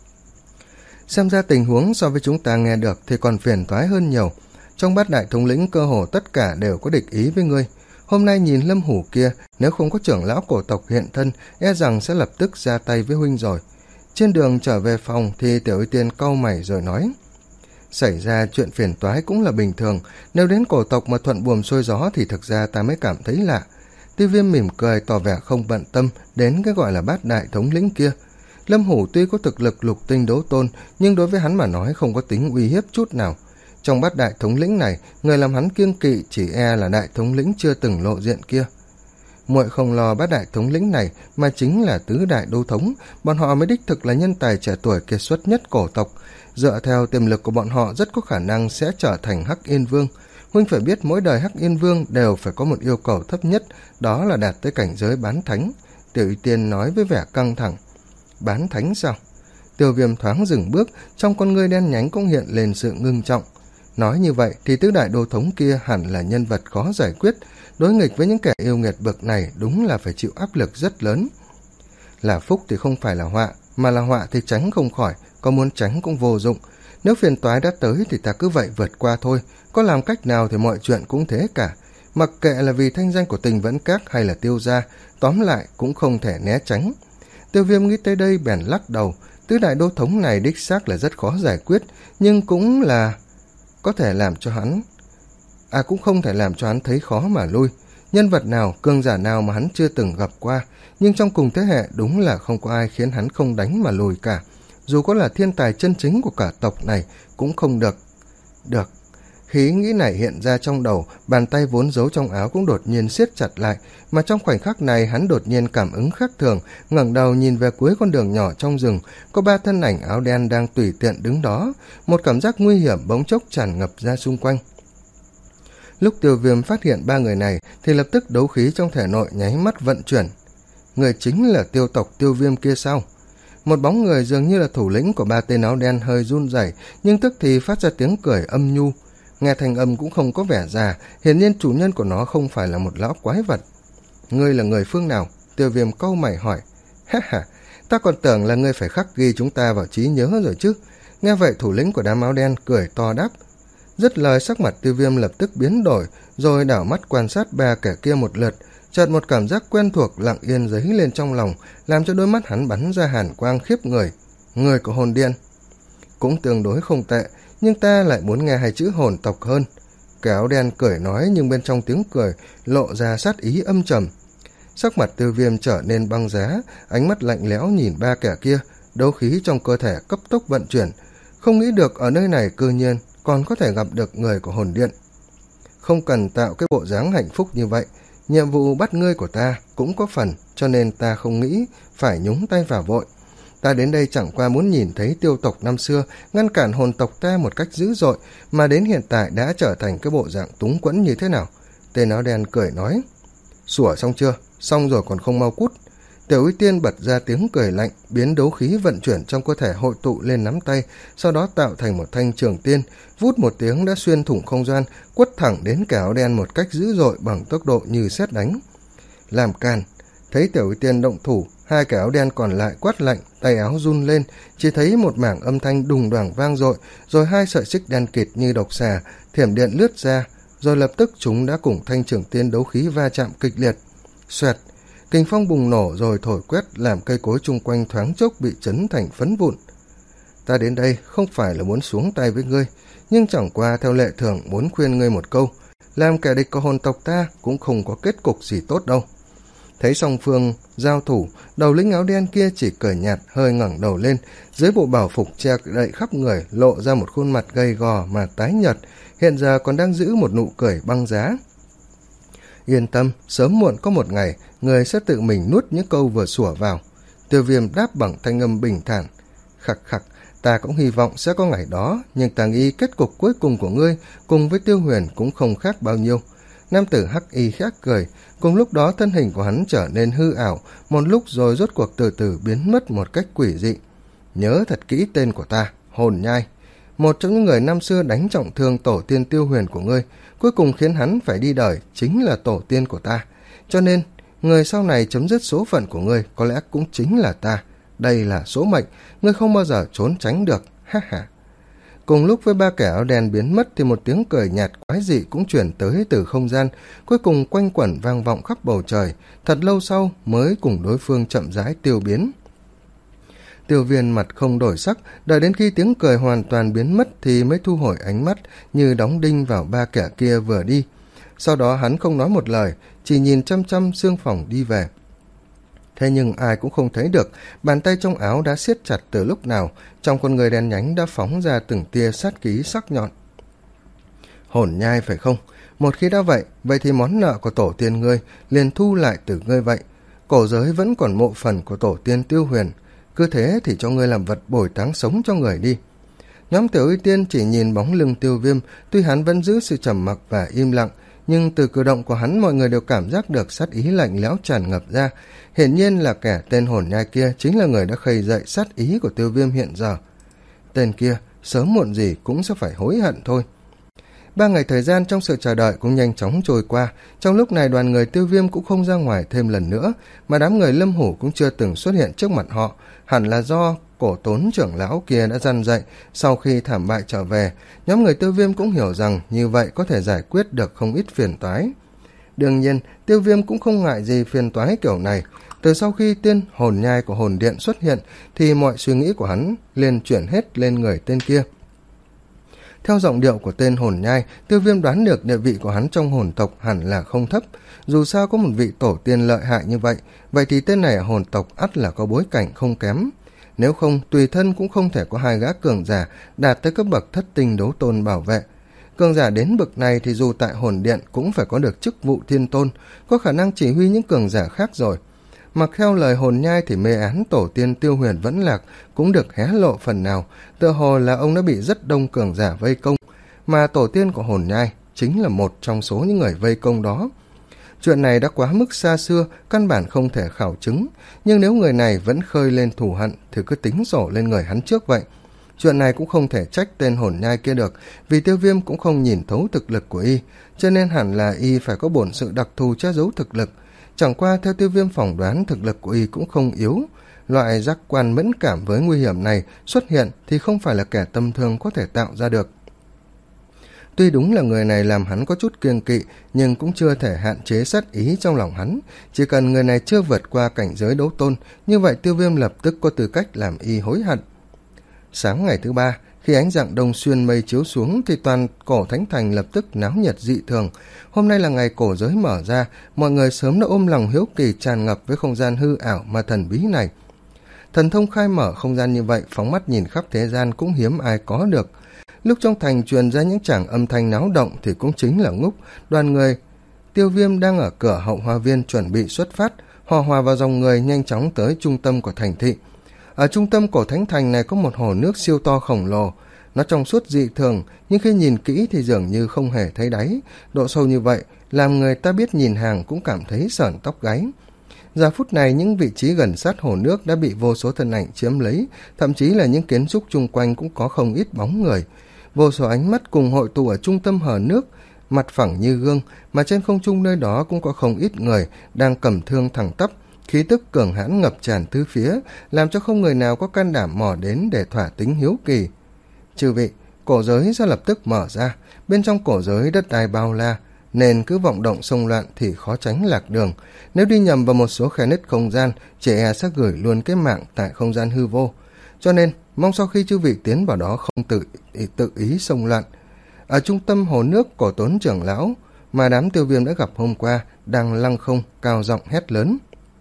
Xem ra tình huống so với chúng ta nghe được thì còn phiền toái hơn nhiều. Trong bát đại thống lĩnh cơ hồ tất cả đều có địch ý với ngươi. Hôm nay nhìn Lâm Hủ kia, nếu không có trưởng lão cổ tộc hiện thân, e rằng sẽ lập tức ra tay với huynh rồi. Trên đường trở về phòng thì Tiểu Y Tiên cau mày rồi nói, xảy ra chuyện phiền toái cũng là bình thường, nếu đến cổ tộc mà thuận buồm xuôi gió thì thực ra ta mới cảm thấy lạ. Tiêu Viêm mỉm cười tỏ vẻ không bận tâm đến cái gọi là bát đại thống lĩnh kia. Lâm Hủ tuy có thực lực lục tinh đấu tôn, nhưng đối với hắn mà nói không có tính uy hiếp chút nào. Trong bát đại thống lĩnh này, người làm hắn kiêng kỵ chỉ e là đại thống lĩnh chưa từng lộ diện kia. Muội không lo bát đại thống lĩnh này, mà chính là tứ đại đô thống, bọn họ mới đích thực là nhân tài trẻ tuổi kiệt xuất nhất cổ tộc. Dựa theo tiềm lực của bọn họ rất có khả năng sẽ trở thành Hắc Yên Vương. Huynh phải biết mỗi đời Hắc Yên Vương đều phải có một yêu cầu thấp nhất, đó là đạt tới cảnh giới bán thánh. Tiểu Y Tiên nói với vẻ căng thẳng. Bán thánh sao? Tiêu Viêm thoáng dừng bước, trong con ngươi đen nhánh cũng hiện lên sự ngưng trọng. Nói như vậy thì tứ đại đô thống kia hẳn là nhân vật khó giải quyết, đối nghịch với những kẻ yêu nghiệt bậc này đúng là phải chịu áp lực rất lớn. Là phúc thì không phải là họa, mà là họa thì tránh không khỏi, có muốn tránh cũng vô dụng. Nếu phiền toái đã tới thì ta cứ vậy vượt qua thôi, có làm cách nào thì mọi chuyện cũng thế cả. mặc kệ là vì thanh danh của Tình Vẫn Các hay là Tiêu gia, tóm lại cũng không thể né tránh. Tiêu Viêm nghĩ tới đây bèn lắc đầu, tứ đại đô thống này đích xác là rất khó giải quyết, nhưng cũng là có thể làm cho hắn à cũng không thể làm cho hắn thấy khó mà lui. Nhân vật nào, cường giả nào mà hắn chưa từng gặp qua, nhưng trong cùng thế hệ đúng là không có ai khiến hắn không đánh mà lùi cả. Dù có là thiên tài chân chính của cả tộc này cũng không được. Được. Khi ý nghĩ này hiện ra trong đầu, bàn tay vốn giấu trong áo cũng đột nhiên siết chặt lại, mà trong khoảnh khắc này hắn đột nhiên cảm ứng khác thường, ngẩng đầu nhìn về cuối con đường nhỏ trong rừng, có ba thân ảnh áo đen đang tùy tiện đứng đó, một cảm giác nguy hiểm bỗng chốc tràn ngập ra xung quanh. Lúc Tiêu Viêm phát hiện ba người này thì lập tức đấu khí trong thể nội nháy mắt vận chuyển. Người chính là tiêu tộc Tiêu Viêm kia sao? Một bóng người dường như là thủ lĩnh của ba tên áo đen hơi run rẩy, nhưng tức thì phát ra tiếng cười âm nhu. Nghe thành âm cũng không có vẻ già, hiển nhiên chủ nhân của nó không phải là một lão quái vật. Ngươi là người phương nào? Tiêu Viêm cau mày hỏi. Ha ha, ta còn tưởng là ngươi phải khắc ghi chúng ta vào trí nhớ rồi chứ. Nghe vậy thủ lĩnh của đám áo đen cười to đáp. Dứt lời sắc mặt Tiêu Viêm lập tức biến đổi, rồi đảo mắt quan sát ba kẻ kia một lượt, chợt một cảm giác quen thuộc lặng yên dấy lên trong lòng, làm cho đôi mắt hắn bắn ra hàn quang khiếp người. Người của hồn điện. Cũng tương đối không tệ, nhưng ta lại muốn nghe hai chữ hồn tộc hơn. Kẻ áo đen cười nói, nhưng bên trong tiếng cười lộ ra sát ý âm trầm. Sắc mặt Tiêu Viêm trở nên băng giá, ánh mắt lạnh lẽo nhìn ba kẻ kia, đấu khí trong cơ thể cấp tốc vận chuyển. Không nghĩ được ở nơi này cư nhiên còn có thể gặp được người của hồn điện. Không cần tạo cái bộ dáng hạnh phúc như vậy, nhiệm vụ bắt ngươi của ta cũng có phần, cho nên ta không nghĩ phải nhúng tay vào vội. Ta đến đây chẳng qua muốn nhìn thấy tiêu tộc năm xưa ngăn cản hồn tộc ta một cách dữ dội, mà đến hiện tại đã trở thành cái bộ dạng túng quẫn như thế nào. Tên áo đen cười nói. Sủa xong chưa? Xong rồi còn không mau cút. Tiểu Uy Tiên bật ra tiếng cười lạnh, biến đấu khí vận chuyển trong cơ thể hội tụ lên nắm tay, sau đó tạo thành một thanh trường tiên, vút một tiếng đã xuyên thủng không gian, quất thẳng đến kẻ áo đen một cách dữ dội bằng tốc độ như sét đánh. Làm càn. Thấy Tiểu Uy Tiên động thủ, hai kẻ áo đen còn lại quát lạnh, tay áo run lên, chỉ thấy một mảng âm thanh đùng đoàng vang dội, rồi hai sợi xích đen kịt như độc xà, thiểm điện lướt ra, rồi lập tức chúng đã cùng thanh trường tiên đấu khí va chạm kịch liệt. Xoẹt. Kình phong bùng nổ rồi thổi quét, làm cây cối chung quanh thoáng chốc bị chấn thành phấn vụn. Ta đến đây không phải là muốn xuống tay với ngươi, nhưng chẳng qua theo lệ thường muốn khuyên ngươi một câu, làm kẻ địch của hồn tộc ta cũng không có kết cục gì tốt đâu. Thấy song phương giao thủ, đầu lĩnh áo đen kia chỉ cười nhạt, hơi ngẩng đầu lên, dưới bộ bảo phục che đậy khắp người lộ ra một khuôn mặt gầy gò mà tái nhợt, hiện giờ còn đang giữ một nụ cười băng giá. Yên tâm, sớm muộn có một ngày, người sẽ tự mình nuốt những câu vừa sủa vào. Tiêu Viêm đáp bằng thanh âm bình thản. Khặc khặc, ta cũng hy vọng sẽ có ngày đó, nhưng ta nghĩ kết cục cuối cùng của ngươi cùng với Tiêu Huyền cũng không khác bao nhiêu. Nam tử hắc y khác cười, cùng lúc đó thân hình của hắn trở nên hư ảo, một lúc rồi rốt cuộc từ từ biến mất một cách quỷ dị. Nhớ thật kỹ tên của ta, Hồn Nhai. Một trong những người năm xưa đánh trọng thương tổ tiên Tiêu Huyền của ngươi, cuối cùng khiến hắn phải đi đời chính là tổ tiên của ta. Cho nên, người sau này chấm dứt số phận của ngươi có lẽ cũng chính là ta. Đây là số mệnh, ngươi không bao giờ trốn tránh được, ha ha. Cùng lúc với ba kẻ áo đen biến mất thì một tiếng cười nhạt quái dị cũng chuyển tới từ không gian, cuối cùng quanh quẩn vang vọng khắp bầu trời, thật lâu sau mới cùng đối phương chậm rãi tiêu biến. Tiêu Viêm mặt không đổi sắc, đợi đến khi tiếng cười hoàn toàn biến mất thì mới thu hồi ánh mắt như đóng đinh vào ba kẻ kia vừa đi. Sau đó hắn không nói một lời, chỉ nhìn chăm chăm xương phòng đi về. Thế nhưng ai cũng không thấy được, bàn tay trong áo đã siết chặt từ lúc nào, trong con người đen nhánh đã phóng ra từng tia sát khí sắc nhọn. Hồn Nhai phải không? Một khi đã vậy, vậy thì món nợ của tổ tiên ngươi liền thu lại từ ngươi vậy. Cổ giới vẫn còn mộ phần của tổ tiên Tiêu Huyền, cứ thế thì cho ngươi làm vật bồi táng sống cho người đi. Nhóm Tiểu Uy Tiên chỉ nhìn bóng lưng Tiêu Viêm, tuy hắn vẫn giữ sự trầm mặc và im lặng, nhưng từ cử động của hắn mọi người đều cảm giác được sát ý lạnh lẽo tràn ngập ra. Hiển nhiên là kẻ tên Hồn Nhai kia chính là người đã khơi dậy sát ý của Tiêu Viêm hiện giờ. Tên kia sớm muộn gì cũng sẽ phải hối hận thôi. Ba ngày thời gian trong sự chờ đợi cũng nhanh chóng trôi qua. Trong lúc này đoàn người Tiêu Viêm cũng không ra ngoài thêm lần nữa, mà đám người Lâm Hủ cũng chưa từng xuất hiện trước mặt họ. Hẳn là do cổ tốn trưởng lão kia đã răn dậy. Sau khi thảm bại trở về, nhóm người Tiêu Viêm cũng hiểu rằng như vậy có thể giải quyết được không ít phiền toái. Đương nhiên, Tiêu Viêm cũng không ngại gì phiền toái kiểu này. Từ sau khi tiên hồn nhai của hồn điện xuất hiện thì mọi suy nghĩ của hắn liền chuyển hết lên người tên kia. Theo giọng điệu của tên hồn nhai, Tiêu Viêm đoán được địa vị của hắn trong hồn tộc hẳn là không thấp. Dù sao có một vị tổ tiên lợi hại như vậy, vậy thì tên này ở hồn tộc ắt là có bối cảnh không kém. Nếu không, tùy thân cũng không thể có hai gã cường giả đạt tới cấp bậc thất tinh đấu tôn bảo vệ. Cường giả đến bậc này thì dù tại hồn điện cũng phải có được chức vụ thiên tôn, có khả năng chỉ huy những cường giả khác rồi. Mặc theo lời hồn nhai thì mê án tổ tiên Tiêu Huyền vẫn lạc cũng được hé lộ phần nào, tựa hồ là ông đã bị rất đông cường giả vây công, mà tổ tiên của hồn nhai chính là một trong số những người vây công đó. Chuyện này đã quá mức xa xưa, căn bản không thể khảo chứng, nhưng nếu người này vẫn khơi lên thù hận thì cứ tính sổ lên người hắn trước vậy. Chuyện này cũng không thể trách tên hồn nhai kia được, vì Tiêu Viêm cũng không nhìn thấu thực lực của y, cho nên hẳn là y phải có bổn sự đặc thù che giấu thực lực. Chẳng qua theo Tiêu Viêm phỏng đoán thực lực của y cũng không yếu. Loại giác quan mẫn cảm với nguy hiểm này xuất hiện thì không phải là kẻ tầm thường có thể tạo ra được. Tuy đúng là người này làm hắn có chút kiêng kỵ, nhưng cũng chưa thể hạn chế sát ý trong lòng hắn. Chỉ cần người này chưa vượt qua cảnh giới đấu tôn, như vậy Tiêu Viêm lập tức có tư cách làm y hối hận. Sáng ngày thứ ba, khi ánh dạng đông xuyên mây chiếu xuống thì toàn cổ thánh thành lập tức náo nhiệt dị thường. Hôm nay là ngày cổ giới mở ra, mọi người sớm đã ôm lòng hiếu kỳ tràn ngập với không gian hư ảo mà thần bí này. Thần thông khai mở không gian như vậy, phóng mắt nhìn khắp thế gian cũng hiếm ai có được. Lúc trong thành truyền ra những tràng âm thanh náo động thì cũng chính là Ngúc, đoàn người Tiêu Viêm đang ở cửa hậu hoa viên chuẩn bị xuất phát, hòa hòa vào dòng người nhanh chóng tới trung tâm của thành thị. Ở trung tâm cổ thánh thành này có một hồ nước siêu to khổng lồ, nó trong suốt dị thường, nhưng khi nhìn kỹ thì dường như không hề thấy đáy, độ sâu như vậy làm người ta biết nhìn hàng cũng cảm thấy sởn tóc gáy. Giờ phút này những vị trí gần sát hồ nước đã bị vô số thân ảnh chiếm lấy, thậm chí là những kiến trúc chung quanh cũng có không ít bóng người. Vô số ánh mắt cùng hội tụ ở trung tâm hồ nước, mặt phẳng như gương, mà trên không trung nơi đó cũng có không ít người đang cầm thương thẳng tắp, khí tức cường hãn ngập tràn tứ phía, làm cho không người nào có can đảm mò đến để thỏa tính hiếu kỳ. Chư vị, cổ giới sẽ lập tức mở ra, bên trong cổ giới đất đai bao la, nên cứ vọng động xông loạn thì khó tránh lạc đường. Nếu đi nhầm vào một số khe nứt không gian, trẻ e sẽ gửi luôn cái mạng tại không gian hư vô. Cho nên, mong sau khi chư vị tiến vào đó không tự, tự ý xông loạn. Ở trung tâm hồ nước, cổ Tốn trưởng lão mà đám Tiêu Viêm đã gặp hôm qua đang lăng không cao giọng hét lớn.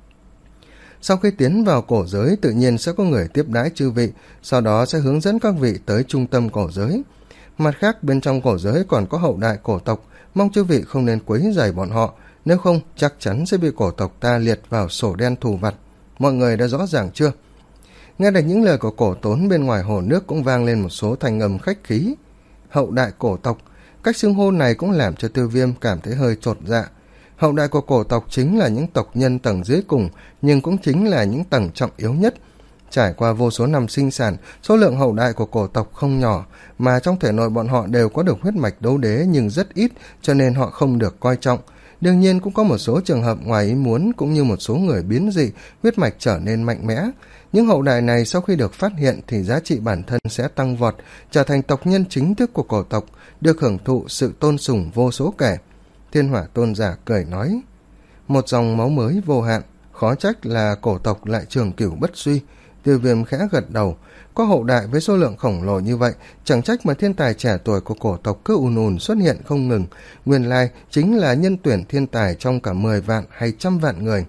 Sau khi tiến vào cổ giới, tự nhiên sẽ có người tiếp đãi chư vị, sau đó sẽ hướng dẫn các vị tới trung tâm cổ giới. Mặt khác, bên trong cổ giới còn có hậu đại cổ tộc, mong chư vị không nên quấy rầy bọn họ, nếu không chắc chắn sẽ bị cổ tộc ta liệt vào sổ đen thù vặt. Mọi người đã rõ ràng chưa? Nghe được những lời của cổ Tốn, bên ngoài hồ nước cũng vang lên một số thanh âm khách khí. Hậu đại cổ tộc, cách xưng hô này cũng làm cho Tiêu Viêm cảm thấy hơi chột dạ. Hậu đại của cổ tộc chính là những tộc nhân tầng dưới cùng, nhưng cũng chính là những tầng trọng yếu nhất. Trải qua vô số năm sinh sản, số lượng hậu đại của cổ tộc không nhỏ, mà trong thể nội bọn họ đều có được huyết mạch đấu đế nhưng rất ít, cho nên họ không được coi trọng. Đương nhiên cũng có một số trường hợp ngoài ý muốn, cũng như một số người biến dị, huyết mạch trở nên mạnh mẽ. Những hậu đại này sau khi được phát hiện thì giá trị bản thân sẽ tăng vọt, trở thành tộc nhân chính thức của cổ tộc, được hưởng thụ sự tôn sùng vô số kẻ. Thiên Hỏa tôn giả cười nói, một dòng máu mới vô hạn, khó trách là cổ tộc lại trường cửu bất suy. Tiêu Viêm khẽ gật đầu, có hậu đại với số lượng khổng lồ như vậy, chẳng trách mà thiên tài trẻ tuổi của cổ tộc cứ ùn ùn xuất hiện không ngừng, nguyên lai chính là nhân tuyển thiên tài trong cả mười vạn hay trăm vạn người.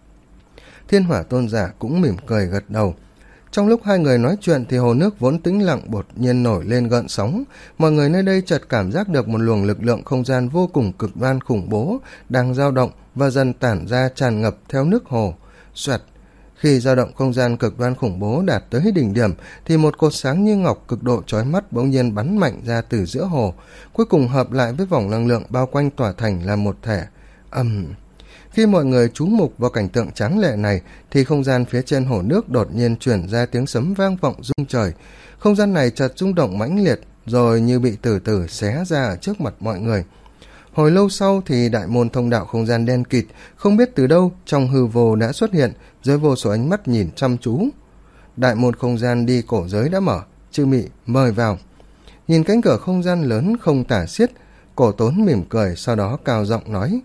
Thiên Hỏa tôn giả cũng mỉm cười gật đầu. Trong lúc hai người nói chuyện thì hồ nước vốn tĩnh lặng đột nhiên nổi lên gợn sóng, mọi người nơi đây chợt cảm giác được một luồng lực lượng không gian vô cùng cực đoan khủng bố đang dao động và dần tản ra tràn ngập theo nước hồ. Xoẹt. Khi dao động không gian cực đoan khủng bố đạt tới đỉnh điểm thì một cột sáng như ngọc cực độ chói mắt bỗng nhiên bắn mạnh ra từ giữa hồ, cuối cùng hợp lại với vòng năng lượng bao quanh tòa thành là một thể. Ầm. Um. Khi mọi người chú mục vào cảnh tượng tráng lệ này thì không gian phía trên hồ nước đột nhiên truyền ra tiếng sấm vang vọng rung trời. Không gian này chợt rung động mãnh liệt rồi như bị từ từ xé ra ở trước mặt mọi người. Hồi lâu sau thì đại môn thông đạo không gian đen kịt, không biết từ đâu trong hư vô đã xuất hiện dưới vô số ánh mắt nhìn chăm chú. Đại môn không gian đi cổ giới đã mở, chư mị mời vào. Nhìn cánh cửa không gian lớn không tả xiết, cổ Tốn mỉm cười, sau đó cao giọng nói,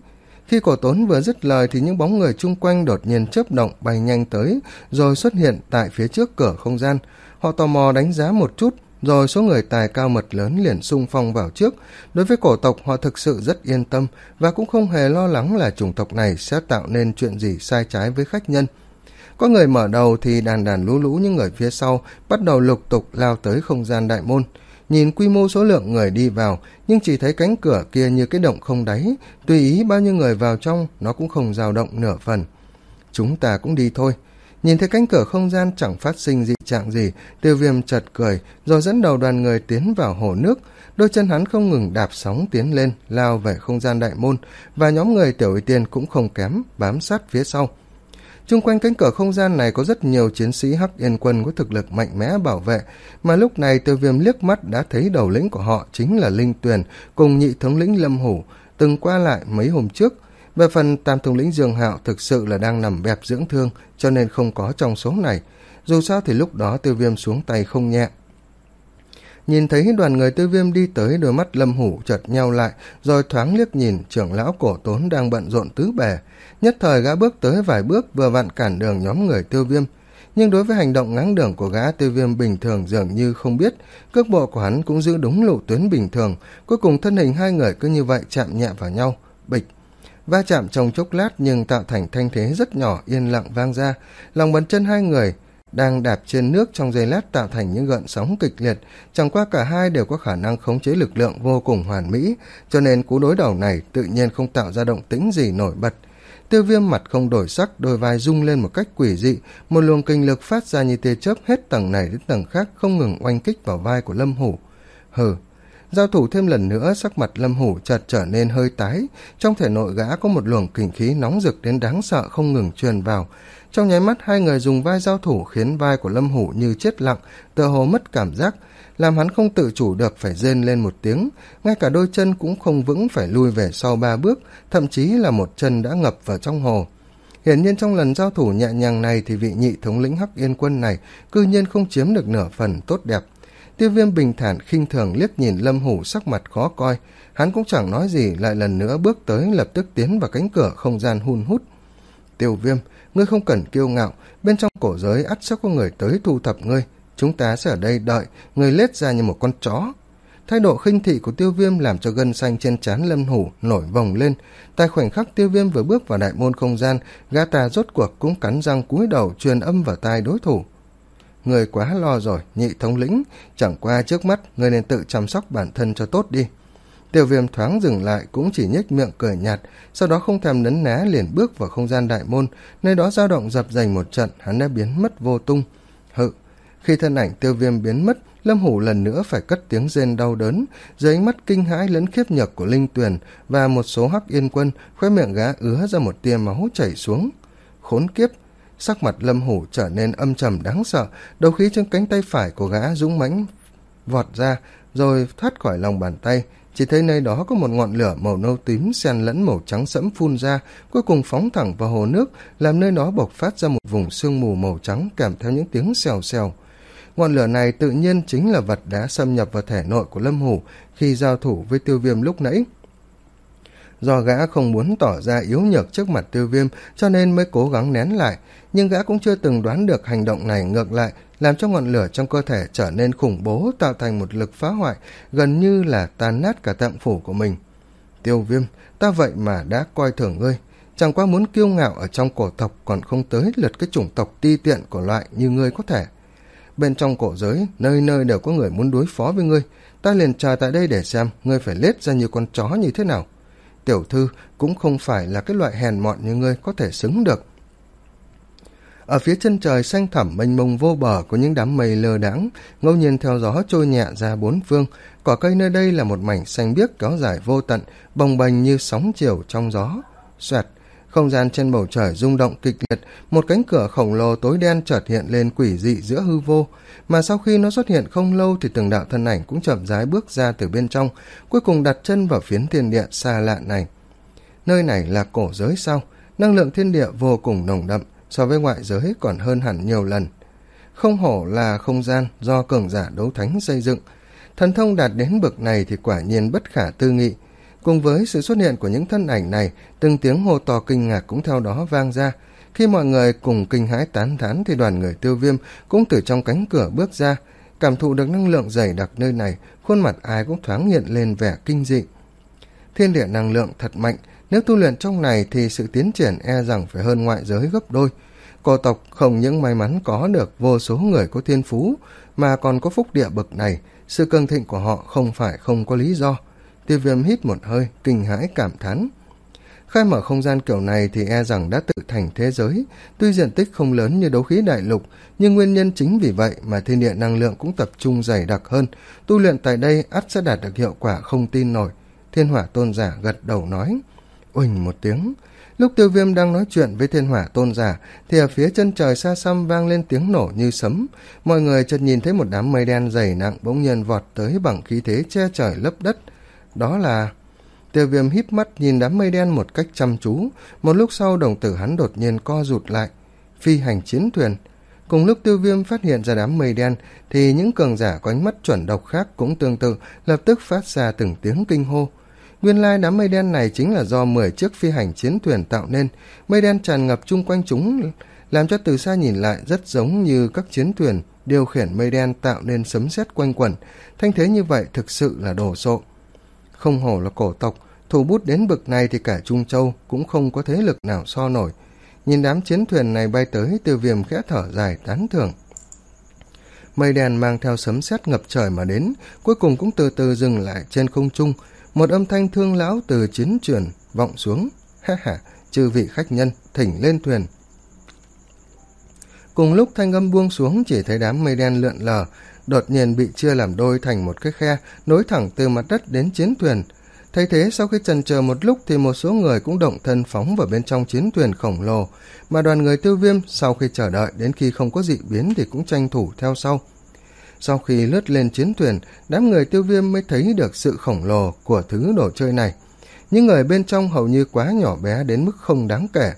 Khi cổ tốn vừa dứt lời thì những bóng người chung quanh đột nhiên chớp động bay nhanh tới, rồi xuất hiện tại phía trước cửa không gian. Họ tò mò đánh giá một chút, rồi số người tài cao mật lớn liền xung phong vào trước. Đối với cổ tộc họ thực sự rất yên tâm và cũng không hề lo lắng là chủng tộc này sẽ tạo nên chuyện gì sai trái với khách nhân. Có người mở đầu thì đàn đàn lũ lũ những người phía sau bắt đầu lục tục lao tới không gian đại môn. Nhìn quy mô số lượng người đi vào, nhưng chỉ thấy cánh cửa kia như cái động không đáy, tùy ý bao nhiêu người vào trong, nó cũng không dao động nửa phần. Chúng ta cũng đi thôi. Nhìn thấy cánh cửa không gian chẳng phát sinh dị trạng gì, Tiêu Viêm chợt cười, rồi dẫn đầu đoàn người tiến vào hồ nước. Đôi chân hắn không ngừng đạp sóng tiến lên, lao về không gian đại môn, và nhóm người Tiểu Y Tiên cũng không kém, bám sát phía sau. Chung quanh cánh cửa không gian này có rất nhiều chiến sĩ Hắc Yên Quân có thực lực mạnh mẽ bảo vệ, mà lúc này Tiêu Viêm liếc mắt đã thấy đầu lĩnh của họ chính là Linh Tuyền cùng nhị thống lĩnh Lâm Hủ, từng qua lại mấy hôm trước. Về phần tam thống lĩnh Dương Hạo thực sự là đang nằm bẹp dưỡng thương, cho nên không có trong số này. Dù sao thì lúc đó Tiêu Viêm xuống tay không nhẹ. Nhìn thấy đoàn người Tiêu Viêm đi tới, đôi mắt Lâm Hủ chợt nheo lại, rồi thoáng liếc nhìn trưởng lão Cổ Tốn đang bận rộn tứ bề. Nhất thời gã bước tới vài bước, vừa vặn cản đường nhóm người Tiêu Viêm. Nhưng đối với hành động ngáng đường của gã, Tiêu Viêm bình thường dường như không biết. Cước bộ của hắn cũng giữ đúng lộ tuyến bình thường. Cuối cùng thân hình hai người cứ như vậy chạm nhẹ vào nhau. Bịch! Va chạm trong chốc lát nhưng tạo thành thanh thế rất nhỏ, yên lặng vang ra. Lòng bàn chân hai người đang đạp trên nước trong giây lát tạo thành những gợn sóng kịch liệt. Chẳng qua cả hai đều có khả năng khống chế lực lượng vô cùng hoàn mỹ, cho nên cú đối đầu này tự nhiên không tạo ra động tĩnh gì nổi bật. Tiêu Viêm mặt không đổi sắc, đôi vai rung lên một cách quỷ dị, một luồng kinh lực phát ra như tia chớp hết tầng này đến tầng khác, không ngừng oanh kích vào vai của Lâm Hủ. Hừ. Giao thủ thêm lần nữa, sắc mặt Lâm Hủ chợt trở nên hơi tái, trong thể nội gã có một luồng kình khí nóng rực đến đáng sợ không ngừng truyền vào. Trong nháy mắt hai người dùng vai giao thủ khiến vai của Lâm Hủ như chết lặng, tựa hồ mất cảm giác, làm hắn không tự chủ được phải rên lên một tiếng, ngay cả đôi chân cũng không vững phải lui về sau ba bước, thậm chí là một chân đã ngập vào trong hồ. Hiển nhiên trong lần giao thủ nhẹ nhàng này thì vị nhị thống lĩnh Hắc Yên Quân này cư nhiên không chiếm được nửa phần tốt đẹp. Tiêu Viêm bình thản khinh thường liếc nhìn Lâm Hủ sắc mặt khó coi, hắn cũng chẳng nói gì, lại lần nữa bước tới lập tức tiến vào cánh cửa không gian hun hút. Tiêu Viêm, ngươi không cần kiêu ngạo, bên trong cổ giới ắt sẽ có người tới thu thập ngươi, chúng ta sẽ ở đây đợi, ngươi lết ra như một con chó. Thái độ khinh thị của Tiêu Viêm làm cho gân xanh trên trán Lâm Hủ nổi vòng lên. Tại khoảnh khắc Tiêu Viêm vừa bước vào đại môn không gian, gã ta rốt cuộc cũng cắn răng cúi đầu truyền âm vào tai đối thủ. Người quá lo rồi, nhị thống lĩnh, chẳng qua trước mắt người nên tự chăm sóc bản thân cho tốt đi. Tiêu Viêm thoáng dừng lại, cũng chỉ nhếch miệng cười nhạt, sau đó không thèm nấn ná liền bước vào không gian đại môn, nơi đó dao động dập dành một trận, hắn đã biến mất vô tung. Hự. Khi thân ảnh Tiêu Viêm biến mất, Lâm Hủ lần nữa phải cất tiếng rên đau đớn, dưới ánh mắt kinh hãi lẫn khiếp nhược của Linh Tuyền và một số Hắc Yên Quân, khóe miệng gã ứa ra một tia máu chảy xuống. Khốn kiếp! Sắc mặt Lâm Hủ trở nên âm trầm đáng sợ, đầu khí trên cánh tay phải của gã dũng mãnh vọt ra, rồi thoát khỏi lòng bàn tay. Chỉ thấy nơi đó có một ngọn lửa màu nâu tím xen lẫn màu trắng sẫm phun ra, cuối cùng phóng thẳng vào hồ nước, làm nơi đó bộc phát ra một vùng sương mù màu trắng kèm theo những tiếng xèo xèo. Ngọn lửa này tự nhiên chính là vật đã xâm nhập vào thể nội của Lâm Hủ khi giao thủ với Tiêu Viêm lúc nãy. Do gã không muốn tỏ ra yếu nhược trước mặt Tiêu Viêm cho nên mới cố gắng nén lại, nhưng gã cũng chưa từng đoán được hành động này ngược lại làm cho ngọn lửa trong cơ thể trở nên khủng bố, tạo thành một lực phá hoại gần như là tan nát cả tạng phủ của mình. Tiêu Viêm, ta vậy mà đã coi thường ngươi, chẳng qua muốn kiêu ngạo ở trong cổ tộc còn không tới lượt cái chủng tộc ti tiện của loại như ngươi có thể. Bên trong cổ giới, nơi nơi đều có người muốn đối phó với ngươi, ta liền chờ tại đây để xem ngươi phải lết ra như con chó như thế nào. Tiểu thư cũng không phải là cái loại hèn mọn như ngươi có thể xứng được. Ở phía chân trời xanh thẳm mênh mông vô bờ có những đám mây lơ đãng, ngẫu nhiên theo gió trôi nhẹ ra bốn phương. Cỏ cây nơi đây là một mảnh xanh biếc kéo dài vô tận, bồng bềnh như sóng chiều trong gió. Xoẹt, không gian trên bầu trời rung động kịch liệt, một cánh cửa khổng lồ tối đen chợt hiện lên quỷ dị giữa hư vô, mà sau khi nó xuất hiện không lâu thì từng đạo thân ảnh cũng chậm rãi bước ra từ bên trong, cuối cùng đặt chân vào phiến thiên địa xa lạ này. Nơi này là cổ giới sao? Năng lượng thiên địa vô cùng nồng đậm, so với ngoại giới còn hơn hẳn nhiều lần. Không hổ là không gian do cường giả đấu thánh xây dựng, thần thông đạt đến bậc này thì quả nhiên bất khả tư nghị. Cùng với sự xuất hiện của những thân ảnh này, từng tiếng hô to kinh ngạc cũng theo đó vang ra. Khi mọi người cùng kinh hãi tán thán thì đoàn người Tiêu Viêm cũng từ trong cánh cửa bước ra, cảm thụ được năng lượng dày đặc nơi này, khuôn mặt ai cũng thoáng hiện lên vẻ kinh dị. Thiên địa năng lượng thật mạnh, nếu tu luyện trong này thì sự tiến triển e rằng phải hơn ngoại giới gấp đôi. Cổ tộc không những may mắn có được vô số người có thiên phú, mà còn có phúc địa bậc này, sự cường thịnh của họ không phải không có lý do. Tiêu Viêm hít một hơi, kinh hãi cảm thán. Khai mở không gian kiểu này thì e rằng đã tự thành thế giới, tuy diện tích không lớn như đấu khí đại lục, nhưng nguyên nhân chính vì vậy mà thiên địa năng lượng cũng tập trung dày đặc hơn, tu luyện tại đây ắt sẽ đạt được hiệu quả không tin nổi. Thiên Hỏa Tôn Giả gật đầu nói. Uỳnh một tiếng, lúc Tiêu Viêm đang nói chuyện với Thiên Hỏa Tôn Giả thì ở phía chân trời xa xăm vang lên tiếng nổ như sấm. Mọi người chợt nhìn thấy một đám mây đen dày nặng bỗng nhiên vọt tới bằng khí thế che trời lấp đất. Đó là... Tiêu Viêm híp mắt nhìn đám mây đen một cách chăm chú, một lúc sau đồng tử hắn đột nhiên co rụt lại. Phi hành chiến thuyền. Cùng lúc Tiêu Viêm phát hiện ra đám mây đen thì những cường giả có ánh mắt chuẩn độc khác cũng tương tự lập tức phát ra từng tiếng kinh hô. Nguyên lai đám mây đen này chính là do mười chiếc phi hành chiến thuyền tạo nên. Mây đen tràn ngập chung quanh chúng, làm cho từ xa nhìn lại rất giống như các chiến thuyền điều khiển mây đen tạo nên sấm sét quanh quẩn. Thanh thế như vậy thực sự là đồ sộ. Không hổ là cổ tộc, thủ bút đến bực này thì cả Trung Châu cũng không có thế lực nào so nổi. Nhìn đám chiến thuyền này bay tới, Tiêu Viêm khẽ thở dài tán thưởng. Mây đen mang theo sấm sét ngập trời mà đến, cuối cùng cũng từ từ dừng lại trên không trung. Một âm thanh thương lão từ chiến thuyền vọng xuống. Ha ha, chư vị khách nhân, thỉnh lên thuyền. Cùng lúc thanh âm buông xuống, chỉ thấy đám mây đen lượn lờ, đột nhiên bị chia làm đôi thành một cái khe, nối thẳng từ mặt đất đến chiến thuyền. Thấy thế, sau khi chần chờ một lúc thì một số người cũng động thân phóng vào bên trong chiến thuyền khổng lồ, mà đoàn người Tiêu Viêm sau khi chờ đợi đến khi không có dị biến thì cũng tranh thủ theo sau. Sau khi lướt lên chiến thuyền, đám người Tiêu Viêm mới thấy được sự khổng lồ của thứ đồ chơi này. Những người bên trong hầu như quá nhỏ bé đến mức không đáng kể.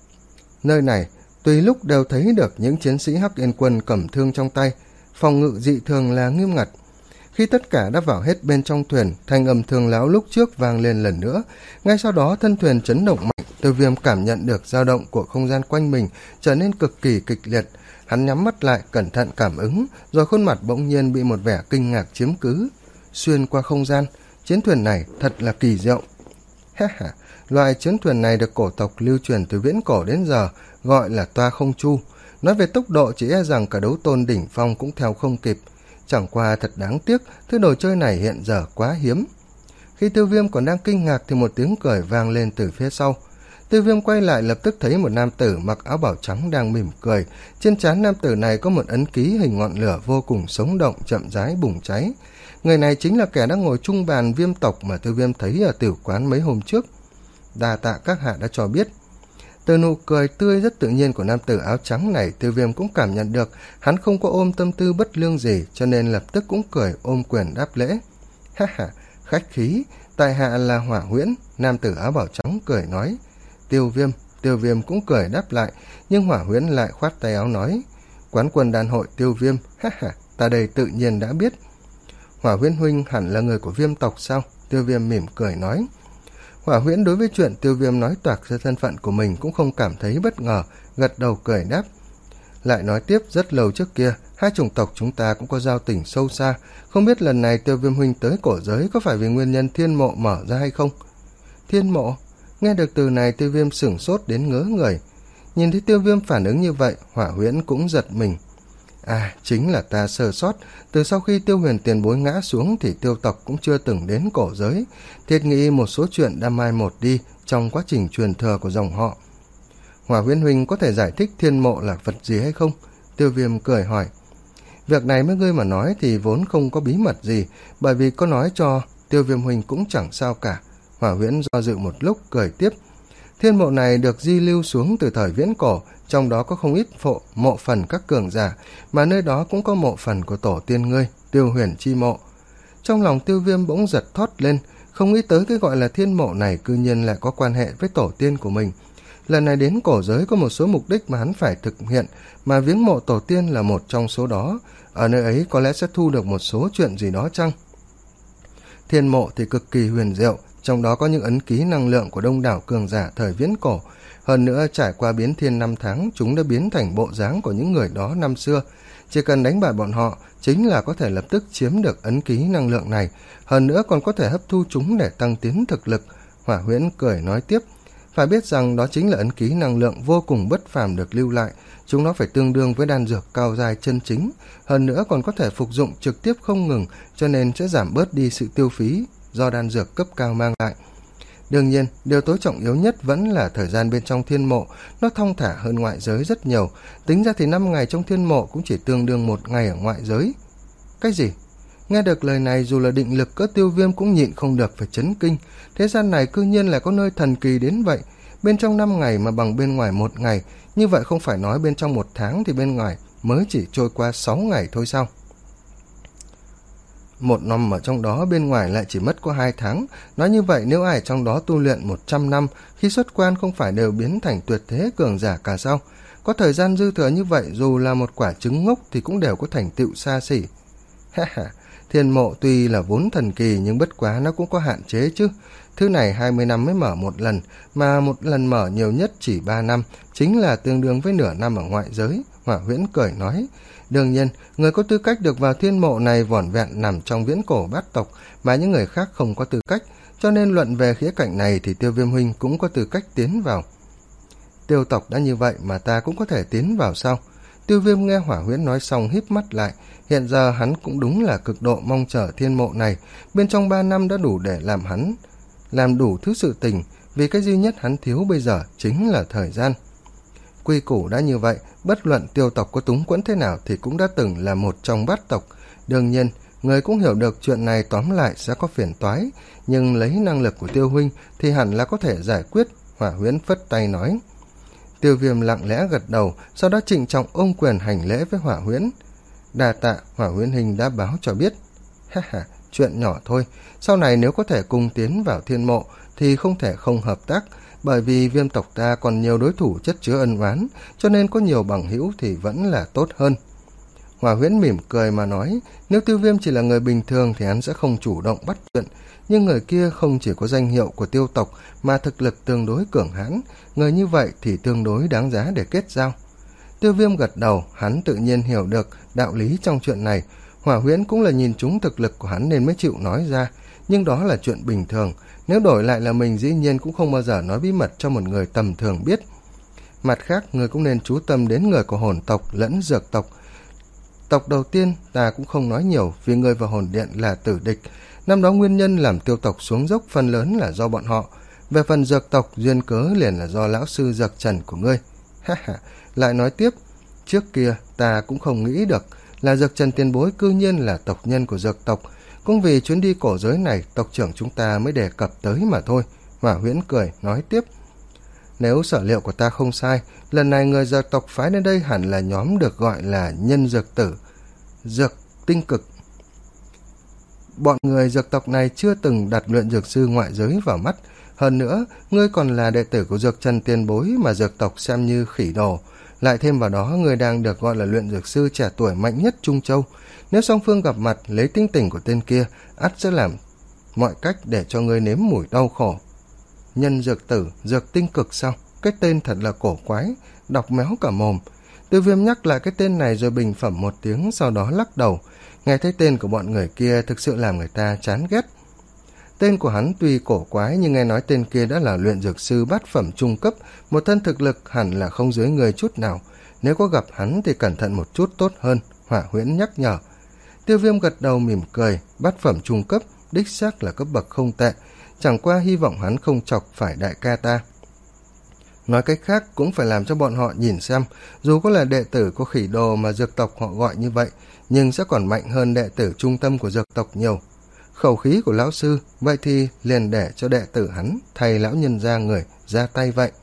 Nơi này, tùy lúc đều thấy được những chiến sĩ Hắc Yên Quân cầm thương trong tay, phòng ngự dị thường là nghiêm ngặt. Khi tất cả đã vào hết bên trong thuyền, thanh âm thương lão lúc trước vang lên lần nữa. Ngay sau đó thân thuyền chấn động mạnh, Tiêu Viêm cảm nhận được dao động của không gian quanh mình trở nên cực kỳ kịch liệt. Hắn nhắm mắt lại, cẩn thận cảm ứng, rồi khuôn mặt bỗng nhiên bị một vẻ kinh ngạc chiếm cứ. Xuyên qua không gian, chiến thuyền này thật là kỳ diệu. Ha ha, loại chiến thuyền này được cổ tộc lưu truyền từ viễn cổ đến giờ, gọi là toa không chu. Nói về tốc độ chỉ e rằng cả đấu tôn đỉnh phong cũng theo không kịp. Chẳng qua thật đáng tiếc, thứ đồ chơi này hiện giờ quá hiếm. Khi Tiêu Viêm còn đang kinh ngạc thì một tiếng cười vang lên từ phía sau. Tiêu Viêm quay lại lập tức thấy một nam tử mặc áo bào trắng đang mỉm cười. Trên trán nam tử này có một ấn ký hình ngọn lửa vô cùng sống động chậm rãi bùng cháy. Người này chính là kẻ đang ngồi chung bàn Viêm tộc mà Tiêu Viêm thấy ở tiểu quán mấy hôm trước. Đa tạ các hạ đã cho biết. Từ nụ cười tươi rất tự nhiên của nam tử áo trắng này, Tiêu Viêm cũng cảm nhận được hắn không có ôm tâm tư bất lương gì, cho nên lập tức cũng cười ôm quyền đáp lễ. Ha ha, khách khí, tại hạ là Hỏa Huyễn. Nam tử áo bào trắng cười nói. Tiêu Viêm, Tiêu Viêm cũng cười đáp lại, nhưng Hỏa Huyễn lại khoát tay áo nói. Quán quân đàn hội Tiêu Viêm, ha ha, ta đây tự nhiên đã biết. Hỏa Huyễn huynh hẳn là người của Viêm tộc sao? Tiêu Viêm mỉm cười nói. Hỏa Huyễn đối với chuyện Tiêu Viêm nói toạc ra thân phận của mình cũng không cảm thấy bất ngờ, gật đầu cười đáp. Lại nói tiếp, rất lâu trước kia, hai chủng tộc chúng ta cũng có giao tình sâu xa, không biết lần này Tiêu Viêm huynh tới cổ giới có phải vì nguyên nhân thiên mộ mở ra hay không? Thiên mộ? Nghe được từ này Tiêu Viêm sửng sốt đến ngớ người. Nhìn thấy Tiêu Viêm phản ứng như vậy, Hỏa Huyễn cũng giật mình. À, chính là ta sơ sót, từ sau khi Tiêu Huyền tiền bối ngã xuống thì Tiêu tộc cũng chưa từng đến cổ giới, thiệt nghĩ một số chuyện đã mai một đi trong quá trình truyền thừa của dòng họ. Hỏa Huyễn huynh có thể giải thích thiên mộ là vật gì hay không? Tiêu Viêm cười hỏi. Việc này với ngươi mà nói thì vốn không có bí mật gì, bởi vì có nói cho Tiêu Viêm huynh cũng chẳng sao cả. Hỏa Huyễn do dự một lúc cười tiếp. Thiên mộ này được di lưu xuống từ thời viễn cổ, trong đó có không ít phộ, mộ phần các cường giả, mà nơi đó cũng có mộ phần của tổ tiên ngươi, Tiêu Huyền chi mộ. Trong lòng Tiêu Viêm bỗng giật thót lên, không nghĩ tới cái gọi là thiên mộ này cư nhiên lại có quan hệ với tổ tiên của mình. Lần này đến cổ giới có một số mục đích mà hắn phải thực hiện, mà viếng mộ tổ tiên là một trong số đó. Ở nơi ấy có lẽ sẽ thu được một số chuyện gì đó chăng? Thiên mộ thì cực kỳ huyền diệu, trong đó có những ấn ký năng lượng của đông đảo cường giả thời viễn cổ. Hơn nữa trải qua biến thiên năm tháng, chúng đã biến thành bộ dáng của những người đó năm xưa. Chỉ cần đánh bại bọn họ chính là có thể lập tức chiếm được ấn ký năng lượng này, hơn nữa còn có thể hấp thu chúng để tăng tiến thực lực. Hỏa Huyễn cười nói tiếp, phải biết rằng đó chính là ấn ký năng lượng vô cùng bất phàm được lưu lại, chúng nó phải tương đương với đan dược cao giai chân chính, hơn nữa còn có thể phục dụng trực tiếp không ngừng, cho nên sẽ giảm bớt đi sự tiêu phí do đan dược cấp cao mang lại. Đương nhiên, điều tối trọng yếu nhất vẫn là thời gian bên trong thiên mộ, nó thong thả hơn ngoại giới rất nhiều, tính ra thì năm ngày trong thiên mộ cũng chỉ tương đương một ngày ở ngoại giới. Cái gì? Nghe được lời này, dù là định lực cỡ Tiêu Viêm cũng nhịn không được phải chấn kinh, thế gian này cư nhiên lại có nơi thần kỳ đến vậy, bên trong năm ngày mà bằng bên ngoài một ngày, như vậy không phải nói bên trong một tháng thì bên ngoài mới chỉ trôi qua sáu ngày thôi sao? Một năm ở trong đó, bên ngoài lại chỉ mất có hai tháng. Nói như vậy, nếu ai trong đó tu luyện một trăm năm, khi xuất quan không phải đều biến thành tuyệt thế cường giả cả sao? Có thời gian dư thừa như vậy, dù là một quả trứng ngốc thì cũng đều có thành tựu xa xỉ. Ha ha, thiên mộ tuy là vốn thần kỳ nhưng bất quá nó cũng có hạn chế chứ. Thứ này hai mươi năm mới mở một lần, mà một lần mở nhiều nhất chỉ ba năm, chính là tương đương với nửa năm ở ngoại giới. Hỏa Huyễn cười nói, đương nhiên, người có tư cách được vào thiên mộ này vỏn vẹn nằm trong viễn cổ bát tộc, mà những người khác không có tư cách, cho nên luận về khía cạnh này thì Tiêu Viêm huynh cũng có tư cách tiến vào. Tiêu tộc đã như vậy mà ta cũng có thể tiến vào sao? Tiêu Viêm nghe Hỏa Huyễn nói xong híp mắt lại, hiện giờ hắn cũng đúng là cực độ mong chờ thiên mộ này, bên trong ba năm đã đủ để làm hắn làm đủ thứ sự tình, vì cái duy nhất hắn thiếu bây giờ chính là thời gian. Quy củ đã như vậy, bất luận Tiêu tộc có túng quẫn thế nào thì cũng đã từng là một trong bát tộc. Đương nhiên, người cũng hiểu được chuyện này tóm lại sẽ có phiền toái, nhưng lấy năng lực của Tiêu huynh thì hẳn là có thể giải quyết. Hỏa Huyễn phất tay nói. Tiêu Viêm lặng lẽ gật đầu, sau đó trịnh trọng ôm quyền hành lễ với Hỏa Huyễn. Đa tạ, Hỏa Huyễn hình đã báo cho biết. Ha ha, chuyện nhỏ thôi, sau này nếu có thể cùng tiến vào thiên mộ thì không thể không hợp tác, bởi vì Viêm tộc ta còn nhiều đối thủ chất chứa ân oán, cho nên có nhiều bằng hữu thì vẫn là tốt hơn. Hỏa Huyễn mỉm cười mà nói, nếu Tiêu Viêm chỉ là người bình thường thì hắn sẽ không chủ động bắt chuyện, nhưng người kia không chỉ có danh hiệu của Tiêu tộc mà thực lực tương đối cường hãn, người như vậy thì tương đối đáng giá để kết giao. Tiêu Viêm gật đầu, hắn tự nhiên hiểu được đạo lý trong chuyện này. Hỏa Huyễn cũng là nhìn trúng thực lực của hắn nên mới chịu nói ra, nhưng đó là chuyện bình thường, nếu đổi lại là mình dĩ nhiên cũng không bao giờ nói bí mật cho một người tầm thường biết. Mặt khác, người cũng nên chú tâm đến người của hồn tộc lẫn dược tộc. Tộc đầu tiên ta cũng không nói nhiều, vì người và hồn điện là tử địch. Năm đó nguyên nhân làm Tiêu tộc xuống dốc phần lớn là do bọn họ. Về phần dược tộc, duyên cớ liền là do lão sư Dược Trần của ngươi. Ha ha, lại nói tiếp, trước kia ta cũng không nghĩ được là Dược Trần tiền bối cư nhiên là tộc nhân của dược tộc. Cũng vì chuyến đi cổ giới này, tộc trưởng chúng ta mới đề cập tới mà thôi. Hỏa Huyễn cười nói tiếp, nếu sở liệu của ta không sai, lần này người dược tộc phái đến đây hẳn là nhóm được gọi là nhân dược tử, dược tinh cực. Bọn người dược tộc này chưa từng đặt luyện dược sư ngoại giới vào mắt. Hơn nữa, ngươi còn là đệ tử của Dược Trần tiền bối mà dược tộc xem như khỉ đồ. Lại thêm vào đó, ngươi đang được gọi là luyện dược sư trẻ tuổi mạnh nhất Trung Châu. Nếu song phương gặp mặt, lấy tính tình của tên kia, ắt sẽ làm mọi cách để cho ngươi nếm mùi đau khổ. Nhân dược tử, dược tinh cực sao? Cái tên thật là cổ quái, đọc méo cả mồm. Tiêu Viêm nhắc lại cái tên này rồi bình phẩm một tiếng, sau đó lắc đầu. Nghe thấy tên của bọn người kia thực sự làm người ta chán ghét. Tên của hắn tuy cổ quái nhưng nghe nói tên kia đã là luyện dược sư bát phẩm trung cấp, một thân thực lực hẳn là không dưới người chút nào. Nếu có gặp hắn thì cẩn thận một chút tốt hơn, Hỏa Huyễn nhắc nhở. Tiêu Viêm gật đầu mỉm cười, bát phẩm trung cấp, đích xác là cấp bậc không tệ, chẳng qua hy vọng hắn không chọc phải đại ca ta. Nói cách khác cũng phải làm cho bọn họ nhìn xem, dù có là đệ tử của khỉ đồ mà dược tộc họ gọi như vậy, nhưng sẽ còn mạnh hơn đệ tử trung tâm của dược tộc nhiều. Khẩu khí của lão sư, vậy thì liền để cho đệ tử hắn thay lão nhân ra người ra tay vậy.